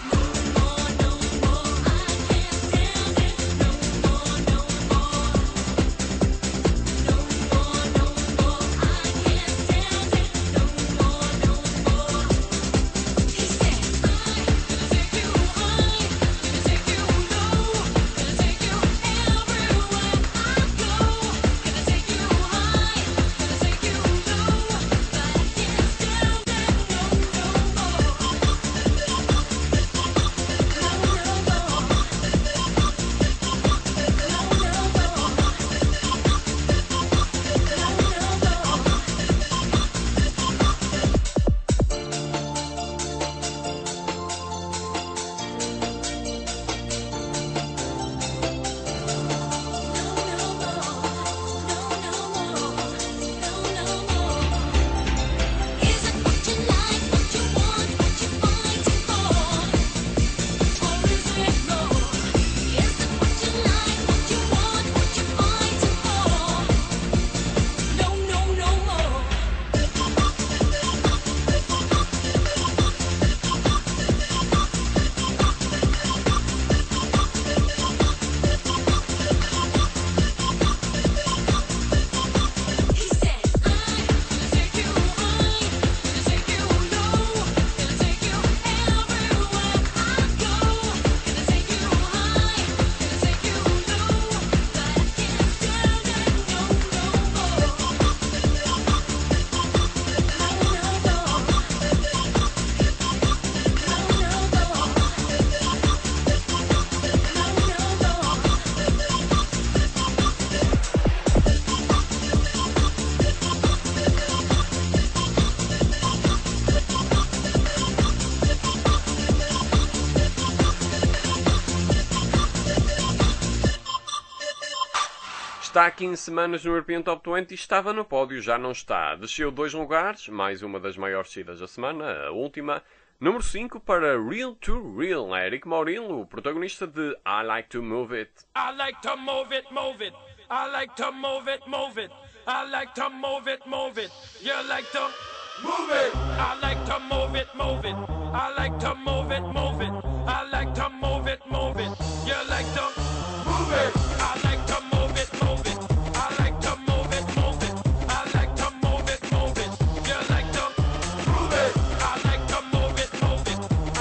Está há 15 semanas no European Top 20 e estava no pódio, já não está. Desceu 2 lugares, mais uma das maiores descidas da semana, a última. Número 5 para Real to Real, Eric Morillo, protagonista de I Like to Move It. I like to move it, move it. I like to move it, move it. I like to move it, move it. You like to move it. I like to move it, move it. I like to move it, move it. I like to move it, move it. You like to move it. I like to move it, move it. I like to move it, move it. I like to move it, move it. You like to move it. I like to move it, move it.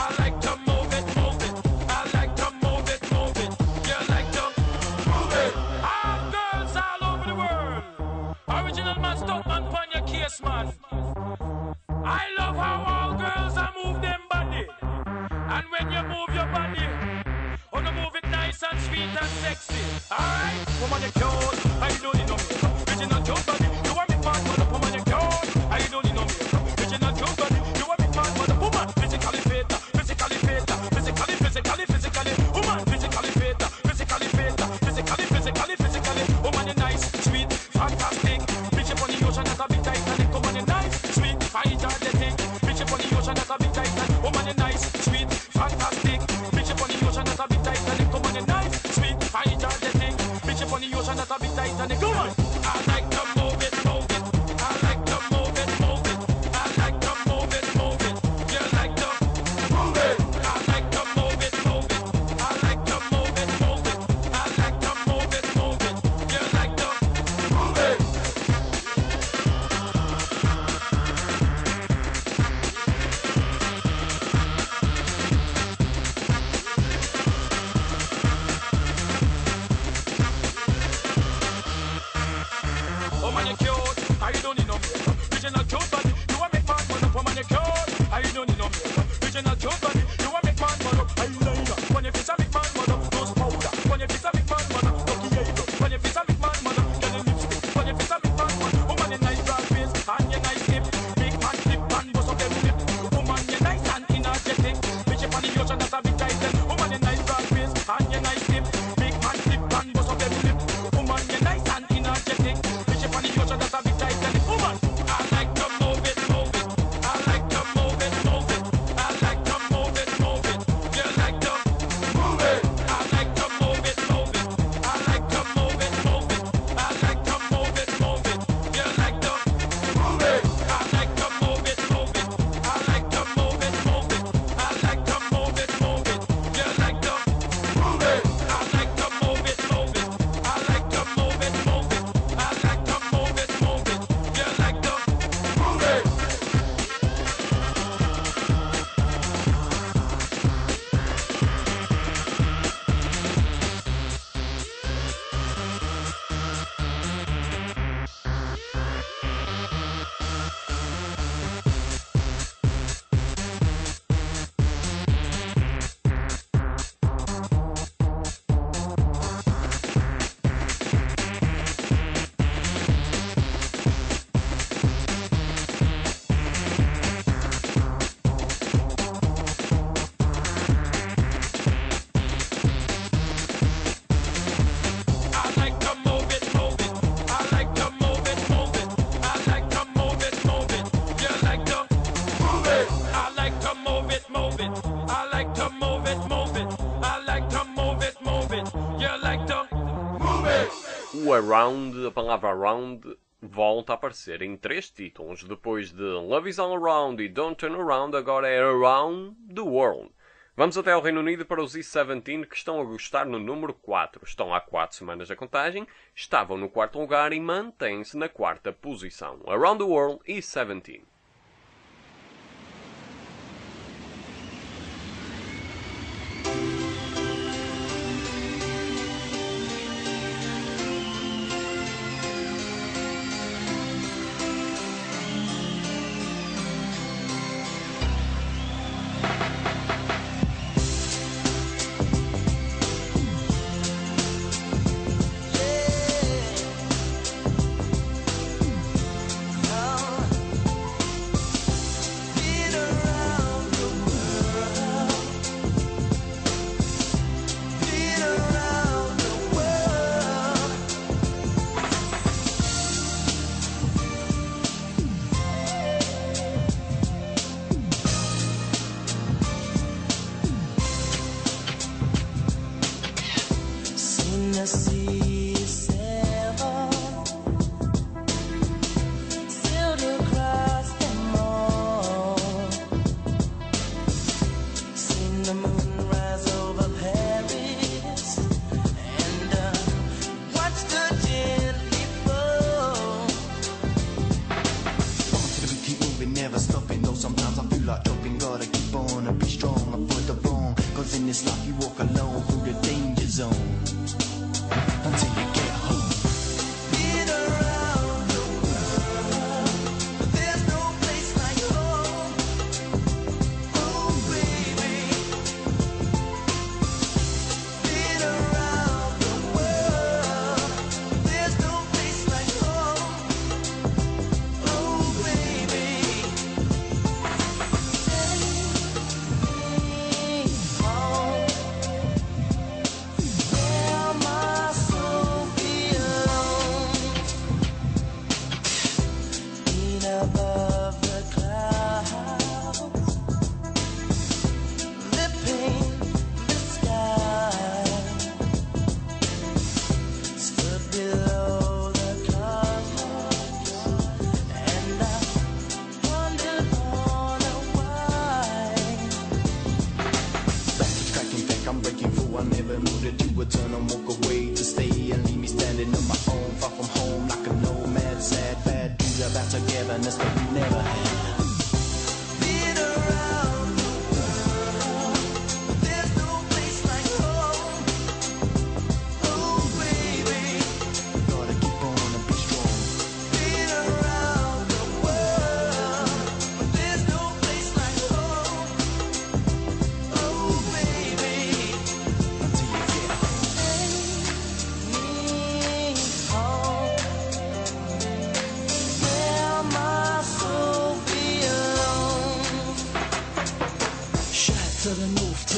Original man, stop man, pon your case, man. I love how all girls are move them body. And when you move your body, oh, you move it nice and sweet and sexy. Alright, woman, you cute. I don't need no makeup. Original cute body. You want me fat, mother, woman, you cute. I don't need no makeup. Original cute body. You want me fat, mother, woman. Physically fit, physically fit, physically. Woman, physically fit, physically. Woman, you nice, sweet, fantastic. Bitch up on the ocean, that's a big Titanic. Woman, you nice, sweet, energetic. Bitch up on the ocean, that's a big Titanic. Woman, you nice, sweet, fantastic. Bitch up on the ocean, that's a big Titanic. Woman, you nice, sweet, energetic. Bitch up on the ocean, that's a big Titanic. Come on, I like to move it, move it. I like to move it, move it. I like to move it, move it. You like to move it. I like to move it, move it. I like to move it, move it. I like to move it, move it. You like to move it. Oh man, you cute. I don't need no makeup. Original cute body. You want me fat, mother. Oh man, you cute. I don't need no makeup. Original cute body. You want me fat, mother. Eyeliner. When you face a big man, mother. Nose powder. When you face a big man, mother. Lucky eyebrow. When you face a big man, mother. Get a lipstick. When you face a big man, mother. Oh man, you nice broad face and you nice hip. Big fat lip and bust up them lip. Oh man, you nice and energetic. Bitch up on the ocean, that's a big titan. Oh man, you nice broad face and you nice hip. Big fat lip and bust up them lip. Oh man, you nice and energetic. Bitch up on the ocean, that's a big titan. Oh man, I like to move it, move it. I like to move it, move it. I like to move it, move it. You like to move it. I like to move it, move it. I like to move it, move it. I like to move it, move it. You like to move it. I like to move it, move it. I like to move it, move it. I like to move it, move it. You like to move it. I like to move it, move it. I like to move it, move it. I like to move it, move it. You like to move it. I like to move it, move it. I like to move it, move it. I like to move it, move it. You like to move it. I like to move it, move it. I like to move it, move it. I like to move it, move it. You like to move it. O Around, a palavra Around, volta a aparecer em 3 títulos. Depois de Love Is All Around e Don't Turn Around, agora é Around the World. Vamos até ao Reino Unido para os E17, que estão a gostar no número 4. Estão há 4 semanas a contagem, estavam no 4º lugar e mantêm-se na 4ª posição. Around the World, E17.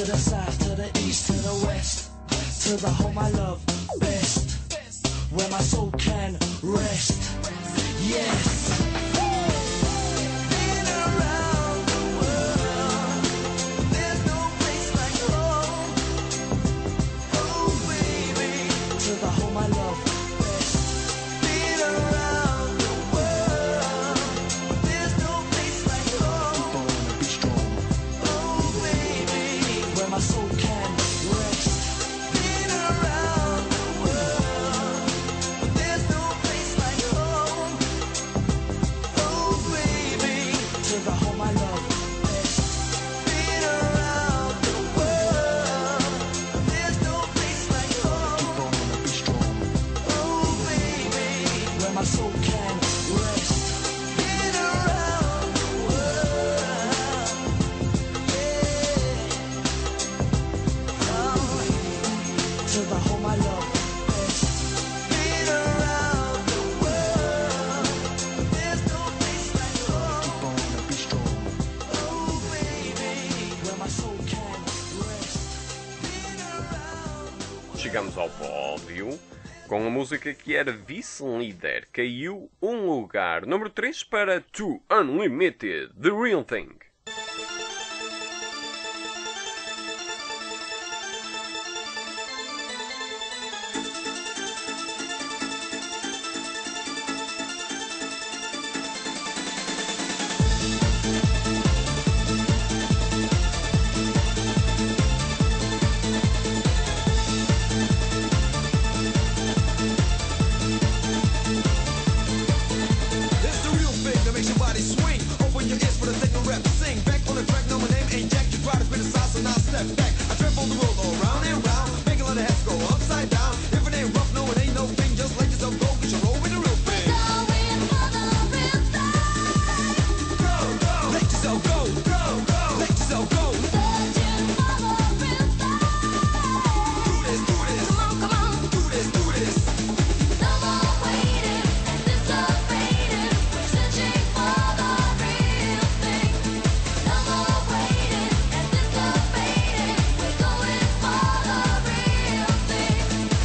the south, to the east, to the west, to the home I love best, where my soul can rest. Yes. Been around the world, there's no place like home. Oh baby, to the home I love best. Been around the world, there's no place like home. Be strong. Oh baby, where my soul can rest. Been around the world, there's no place like home. Oh baby, to the home I love best. Been around the world, there's no place like home. Be strong. Oh baby, where my soul can rest. Been around the world, yeah. Oh, to the home I love best. Been around the world, there's no place like home. Be strong. Oh baby, where my soul can rest. Been around the world. Chegamos ao pódio com a música que era vice-líder. Caiu um lugar. Número 3 para To Unlimited, The Real Thing. It's the real thing that makes your body swing. Open your ears for the techno rap sing. Back on the track, now my name ain't Jack. You try to spin the sauce and I'll step back. I trample the world all round and round. Make a lot of heads go upside down. If it ain't rough, no, it ain't no thing. Just let yourself go, get your roll with the real thing. Go, go. Let yourself go, go. Let yourself go. Do this, do this. Come on. Do this, do this. No more waiting, anticipating, searching for the real thing. No more waiting, anticipating, we're going for the real thing.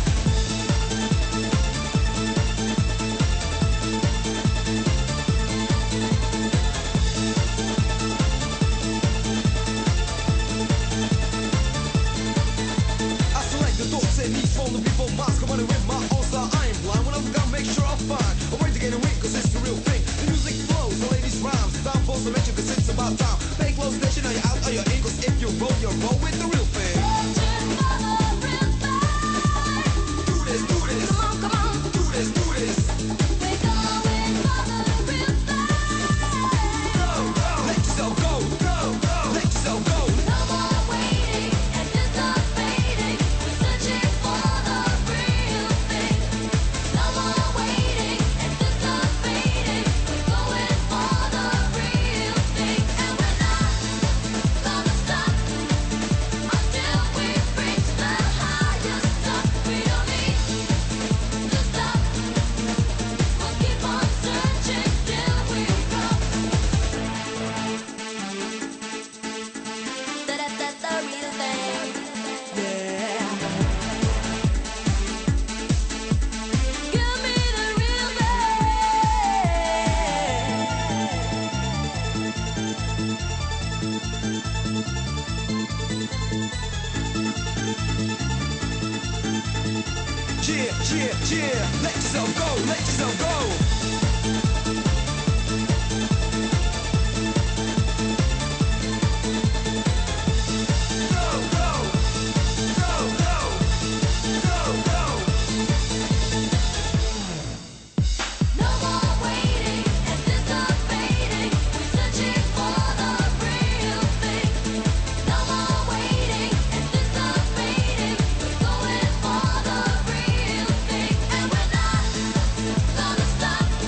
I select the thoughts and needs from the people minds. Come on and with my own style. I ain't blind. When I'm gonna make sure I find a way to get a ring, cause it's the real thing. The music flows, the ladies rhymes. Time for some mention, cause it's about time. Pay close attention, are you out or you're in? Cause if you roll with the real thing. Searching for the real thing. Do this, do this. Come on, Do this, do this. we're going for the real thing. Let yourself go, go. Let yourself go. No more waiting, anticipating, we're searching for the real thing. No more waiting, anticipating, we're going for the real thing. And we're not gonna stop until we reach the highest top. We don't need to stop. We'll keep on searching till we drop. That's the real thing. Yeah. Give me the real Yeah. Let yourself go, let yourself go. No more waiting, anticipating, we're searching for the real thing. No more waiting, anticipating, we're going for the real thing. And we're not gonna stop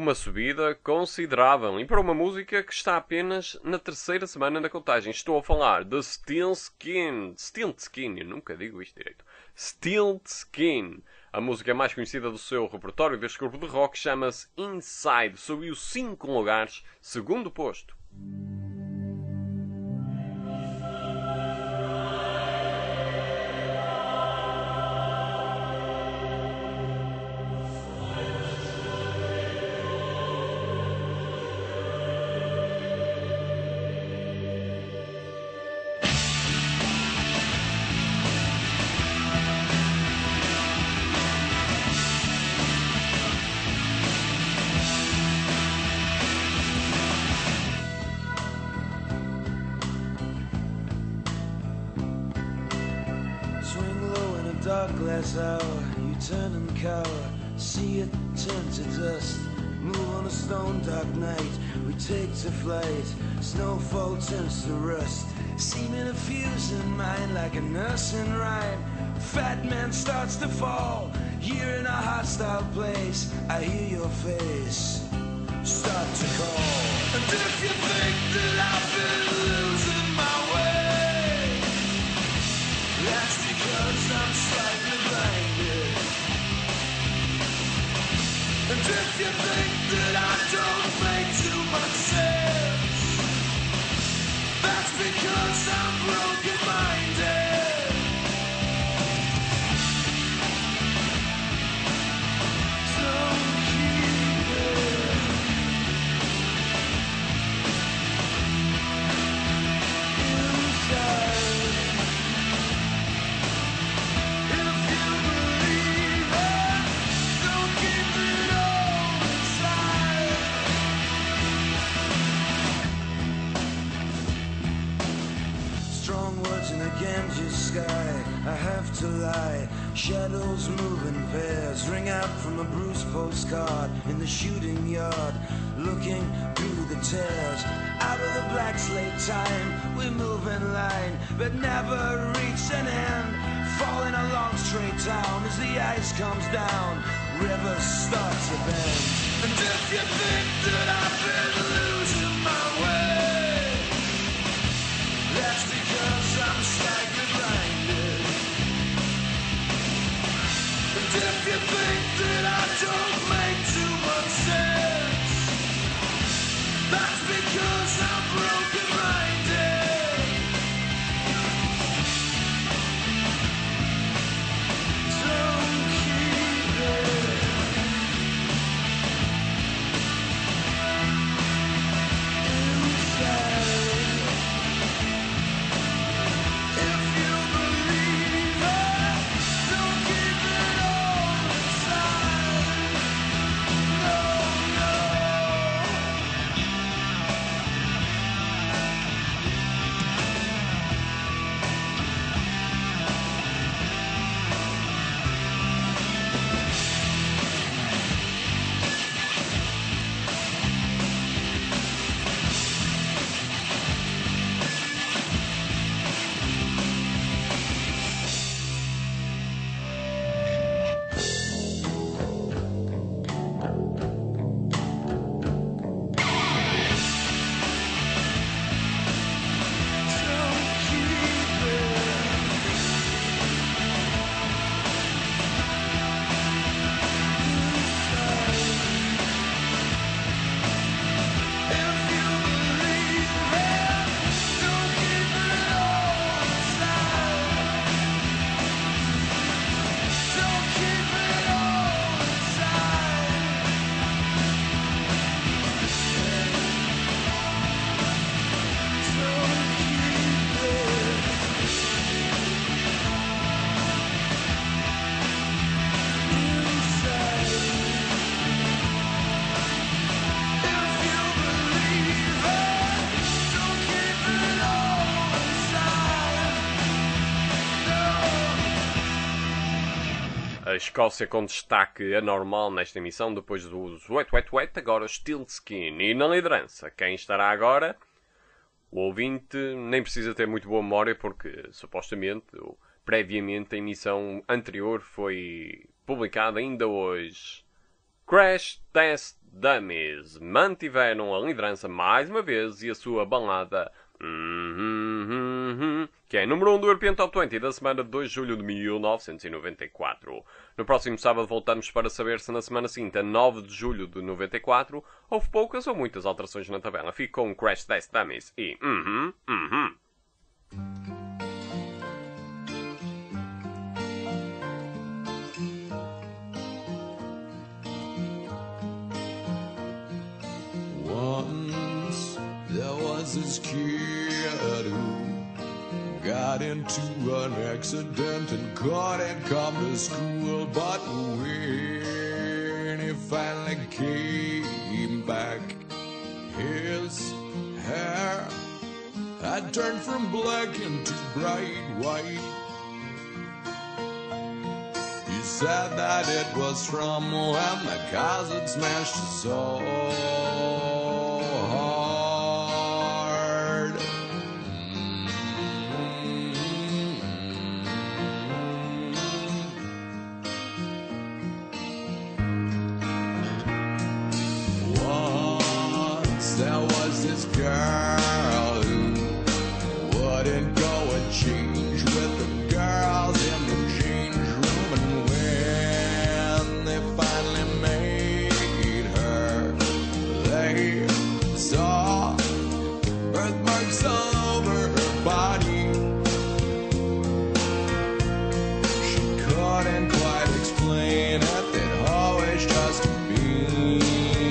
uma subida considerável e para uma música que está apenas na terceira semana da contagem. Estou a falar de Stiltskin. Stiltskin, eu nunca digo isto direito. Stiltskin. A música mais conhecida do seu repertório deste grupo de rock chama-se Inside. Subiu 5 lugares, segundo posto. Swing low in a dark glass hour, you turn and cower, see it turn to dust. Move on a stone dark night, we take to flight, snowfall turns to rust. Seeming to fuse in mind like a nursing rhyme. Fat man starts to fall, here in a hostile place, I hear your face start to call. And if you think that I've been losing my way, that's because I'm slightly blinded. And if you think that I don't make too much sense, that's because I'm broken-minded. Don't keep it inside. If you believe it, don't keep it all inside. Strong words in the Ganges sky, I have to lie. Shadows move in pairs, ring out from a bruised postcard in the shooting yard, looking through the tears. Out of the black slate time, we move in line, but never reach an end. Falling along straight down as the ice comes down, rivers start to bend. And if you think that I've been losing my way, that's because I'm slightly blinded. And if you think that I don't make too much sense, that's because I'm broken-minded. Don't keep it inside. If you believe it, don't keep it all inside. No, no. A Escócia com destaque anormal nesta emissão, depois dos Wet Wet Wet, agora Stiltskin. E na liderança, quem estará agora? O ouvinte nem precisa ter muito boa memória, porque supostamente, ou previamente, a emissão anterior foi publicada ainda hoje. Crash Test Dummies mantiveram a liderança mais uma vez e a sua balada que é número 1 do European Top 20 da semana de 2 de julho de 1994. No próximo sábado voltamos para saber se na semana seguinte, a 9 de julho de 94, houve poucas ou muitas alterações na tabela. Fico com Crash Test Dummies e Once there was this kid who got into an accident and couldn't come to school. But when he finally came back, his hair had turned from black into bright white. He said that it was from when the cars had smashed his soul. There was this girl who wouldn't go and change with the girls in the change room. And when they finally made her, they saw birthmarks all over her body. She couldn't quite explain it, they'd always just been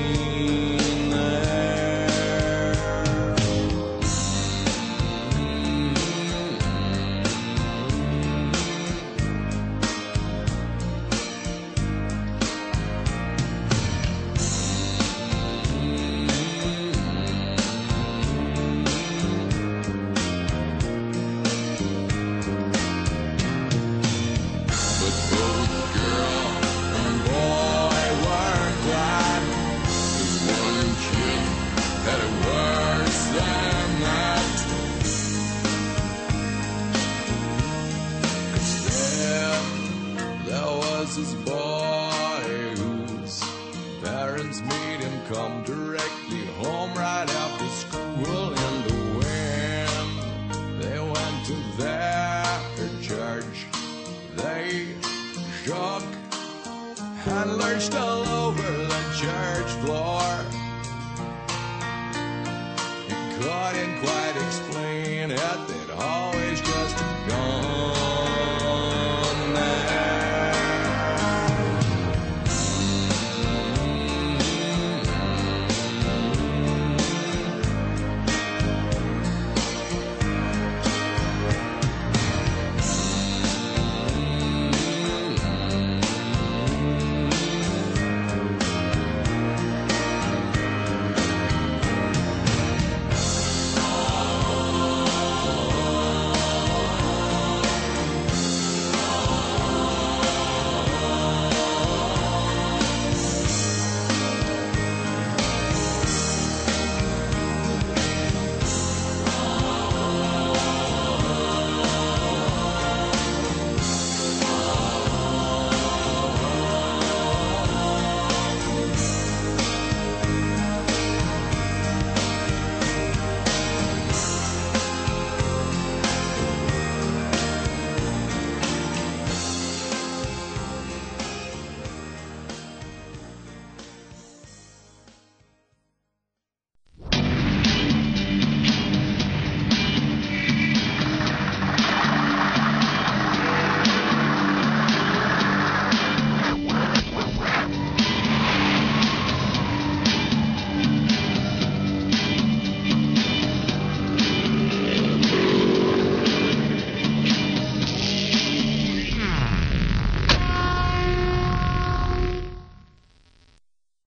this boy whose parents made him come directly home right after school. And when they went to their church, they shook and lurched all over the church floor.